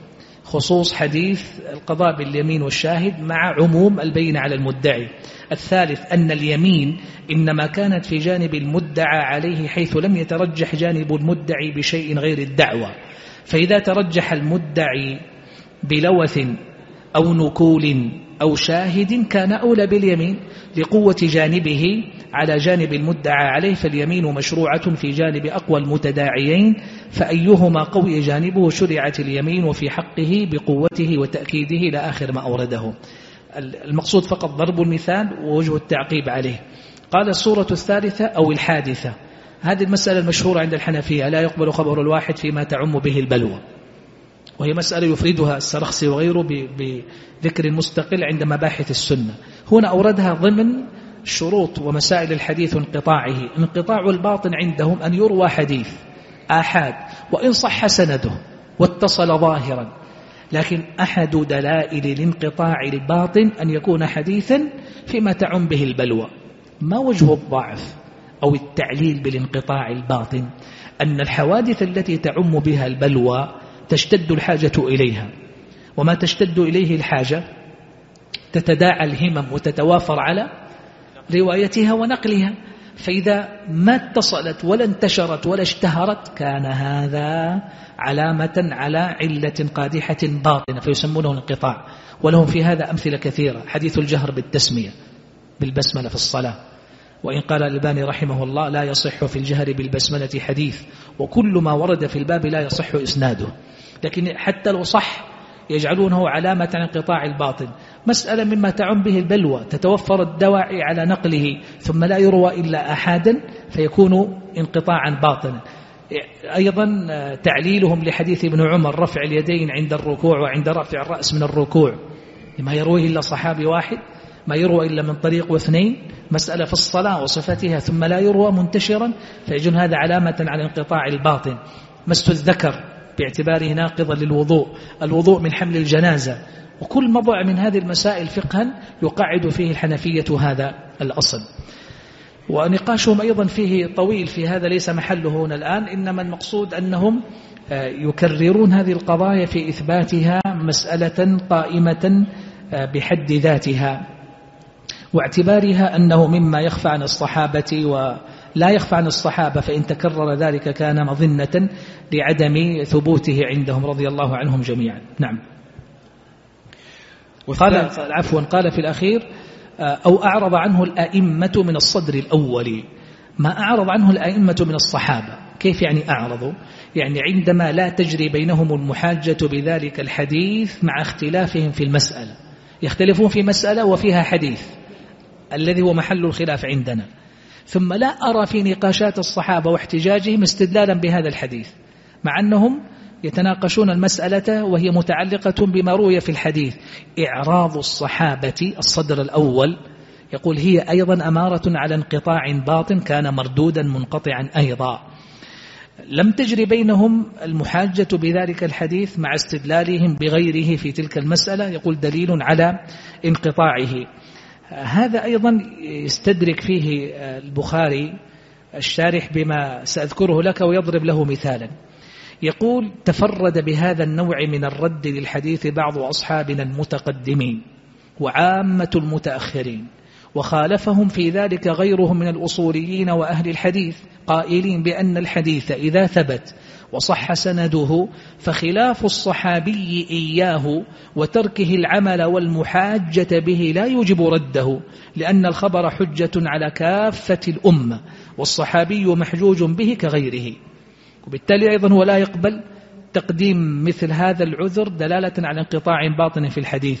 خصوص حديث القضاء باليمين والشاهد مع عموم البينة على المدعي. الثالث أن اليمين إنما كانت في جانب المدعى عليه حيث لم يترجح جانب المدعي بشيء غير الدعوة، فإذا ترجح المدعي بلوث أو نكول أو شاهد كان أولى باليمين لقوة جانبه على جانب المدعى عليه، فاليمين مشروعة في جانب أقوى المتداعيين، فأيهما قوي جانبه شرعت اليمين وفي حقه بقوته وتأكيده إلى آخر ما أورده. المقصود فقط ضرب المثال ووجه التعقيب عليه. قال الصورة الثالثة أو الحادثة. هذه المسألة المشهورة عند الحنفية، لا يقبل خبر الواحد فيما تعم به البلوى، وهي مسألة يفردها السرخسي وغيره بذكر مستقل عند مباحث السنة. هنا أوردها ضمن شروط ومسائل الحديث انقطاعه. انقطاع الباطن عندهم أن يروى حديث آحاد وإن صح سنده واتصل ظاهرا، لكن أحد دلائل الانقطاع الباطن أن يكون حديثا فيما تعم به البلوى. ما وجه الضعف؟ أو التعليل بالانقطاع الباطن أن الحوادث التي تعم بها البلوى تشتد الحاجة إليها، وما تشتد إليه الحاجة تتداعى الهمم وتتوافر على روايتها ونقلها، فإذا ما اتصلت ولا انتشرت ولا اشتهرت كان هذا علامة على علة قادحة باطنة فيسمونه الانقطاع. ولهم في هذا أمثلة كثيرة. حديث الجهر بالتسمية بالبسملة في الصلاة، وإن قال الألباني رحمه الله لا يصح في الجهر بالبسملة حديث، وكل ما ورد في الباب لا يصح إسناده، لكن حتى لو صح يجعلونه علامة عن انقطاع الباطن. مسألة مما تعم به البلوى تتوفر الدواعي على نقله ثم لا يروى إلا أحدا فيكون انقطاعا باطنا. أيضا تعليلهم لحديث ابن عمر رفع اليدين عند الركوع وعند رفع الرأس من الركوع، ما يرويه إلا صحابي واحد، ما يروى إلا من طريق واثنين، مسألة في الصلاة وصفتها ثم لا يروى منتشرا، فيجون هذا علامة على انقطاع الباطن. مس الذكر باعتباره ناقضا للوضوء، الوضوء من حمل الجنازة، وكل موضوع من هذه المسائل فقها يقعد فيه الحنفية هذا الأصل. ونقاشهم أيضا فيه طويل، في هذا ليس محله هنا الآن، إنما المقصود أنهم يكررون هذه القضايا في إثباتها مسألة قائمة بحد ذاتها، واعتبارها أنه مما يخفى عن الصحابة ولا يخفى عن الصحابة، فإن تكرر ذلك كان مظنة لعدم ثبوته عندهم رضي الله عنهم جميعا. نعم. قال في الأخير أو أعرض عنه الأئمة من الصدر الأول. ما أعرض عنه الأئمة من الصحابة، كيف يعني أعرضوا؟ يعني عندما لا تجري بينهم المحاجة بذلك الحديث مع اختلافهم في المسألة، يختلفون في مسألة وفيها حديث الذي هو محل الخلاف عندنا، ثم لا أرى في نقاشات الصحابة واحتجاجهم استدلالا بهذا الحديث، مع أنهم يتناقشون المسألة وهي متعلقة بما روي في الحديث. إعراض الصحابة الصدر الأول يقول هي أيضا أمارة على انقطاع باطن كان مردودا منقطعا أيضا. لم تجري بينهم المحاجة بذلك الحديث مع استدلالهم بغيره في تلك المسألة، يقول دليل على انقطاعه. هذا أيضا يستدرك فيه البخاري الشارح بما سأذكره لك ويضرب له مثالا. يقول تفرد بهذا النوع من الرد للحديث بعض أصحابنا المتقدمين وعامة المتأخرين، وخالفهم في ذلك غيرهم من الأصوليين وأهل الحديث، قائلين بأن الحديث إذا ثبت وصح سنده فخلاف الصحابي إياه وتركه العمل والمحاجة به لا يوجب رده، لأن الخبر حجة على كافة الأمة والصحابي محجوج به كغيره. وبالتالي أيضا هو لا يقبل تقديم مثل هذا العذر دلالة على انقطاع باطن في الحديث.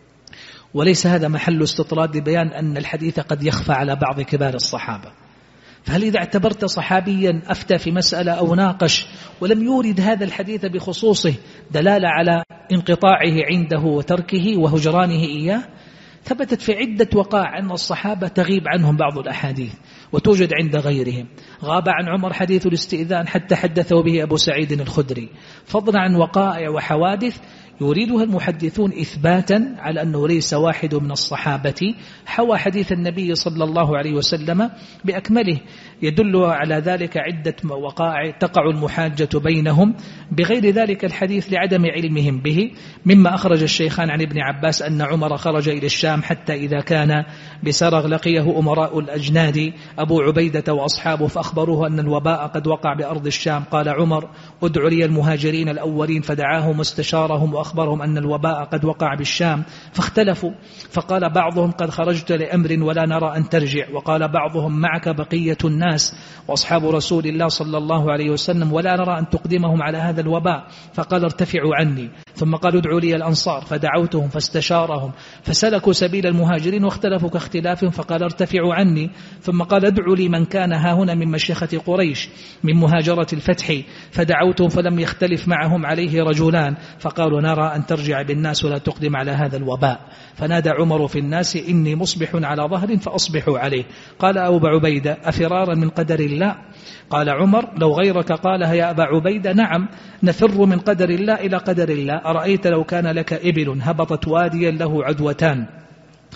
وليس هذا محل استطراد لبيان أن الحديث قد يخفى على بعض كبار الصحابة. فهل إذا اعتبرت صحابيا أفتى في مسألة أو ناقش ولم يورد هذا الحديث بخصوصه دلالة على انقطاعه عنده وتركه وهجرانه إياه؟ ثبتت في عدة وقائع أن الصحابة تغيب عنهم بعض الأحاديث وتوجد عند غيرهم. غاب عن عمر حديث الاستئذان حتى حدثه به أبو سعيد الخدري، فضلا عن وقائع وحوادث يريدها المحدثون إثباتا على أنه ليس واحد من الصحابة حوى حديث النبي صلى الله عليه وسلم بأكمله. يدل على ذلك عدة وقائع تقع المحاجة بينهم بغير ذلك الحديث لعدم علمهم به، مما أخرج الشيخان عن ابن عباس أن عمر خرج إلى الشام حتى إذا كان بسرغ لقيه أمراء الأجناد أبو عبيدة وأصحابه فأخبروه أن الوباء قد وقع بأرض الشام. قال عمر ادع لي المهاجرين الأولين، فدعاهم واستشارهم وأخبرهم أن الوباء قد وقع بالشام، فاختلفوا، فقال بعضهم قد خرجت لأمر ولا نرى أن ترجع، وقال بعضهم معك بقية الناس وأصحاب رسول الله صلى الله عليه وسلم ولا نرى أن تقدمهم على هذا الوباء، فقال ارتفعوا عني. ثم قالوا ادعوا لي الأنصار، فدعوتهم فاستشارهم فسلكوا سبيل المهاجرين واختلفوا كاختلافهم، فقال ارتفعوا عني. ثم قال ادعوا لي من كان هاهنا من مشيخة قريش من مهاجرة الفتح، فدعوتهم فلم يختلف معهم عليه رجلان، فقالوا نرى أن ترجع بالناس ولا تقدم على هذا الوباء. فنادى عمر في الناس إني مصبح على ظهر فأصبحوا عليه. قال أبو عبيدة أفرارا من قدر الله؟ قال عمر لو غيرك قالها يا أبا عبيدة نعم، نفر من قدر الله إلى قدر الله. أرأيت لو كان لك إبل هبطت واديا له عدوتان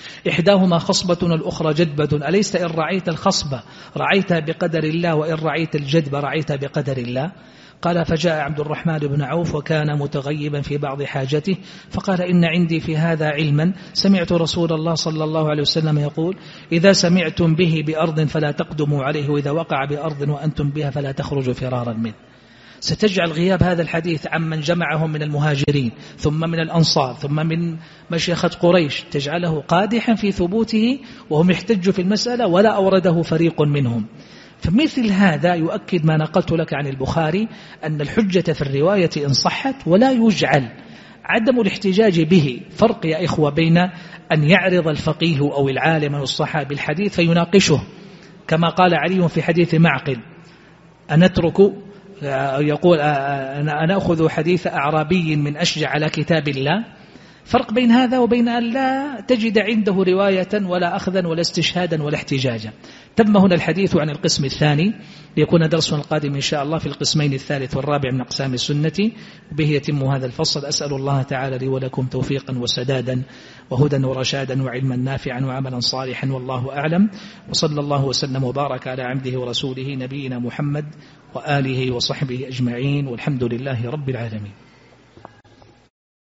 إحداهما خصبة والأخرى جدبة، أليس إن رعيت الخصبة رعيتها بقدر الله، وإن رعيت الجدبة رعيتها بقدر الله؟ قال: فجاء عبد الرحمن بن عوف وكان متغيبا في بعض حاجته، فقال: إن عندي في هذا علما، سمعت رسول الله صلى الله عليه وسلم يقول: إذا سمعتم به بأرض فلا تقدموا عليه، وإذا وقع بأرض وأنتم بها فلا تخرجوا فرارا منه. ستجعل غياب هذا الحديث عمن جمعهم من المهاجرين ثم من الأنصار ثم من مشيخة قريش، تجعله قادحا في ثبوته وهم يحتجوا في المسألة ولا أورده فريق منهم. فمثل هذا يؤكد ما نقلت لك عن البخاري، أن الحجة في الرواية إن صحت، ولا يجعل عدم الاحتجاج به. فرق يا إخوة بين أن يعرض الفقيه أو العالم أو الصحابي الحديث فيناقشه، كما قال علي في حديث معقل: أنترك، يقول: أنا أخذ حديث أعرابي من أشجع على كتاب الله. فرق بين هذا وبين أن لا تجد عنده رواية ولا أخذا ولا استشهادا ولا احتجاجا. تم هنا الحديث عن القسم الثاني، ليكون درسنا القادم إن شاء الله في القسمين الثالث والرابع من أقسام السنة، وبه يتم هذا الفصل. أسأل الله تعالى لي ولكم توفيقا وسدادا وهدى ورشادا وعلما نافعا وعملا صالحا، والله أعلم. وصلى الله وسلم وبارك على عبده ورسوله نبينا محمد وآله وصحبه أجمعين، والحمد لله رب العالمين.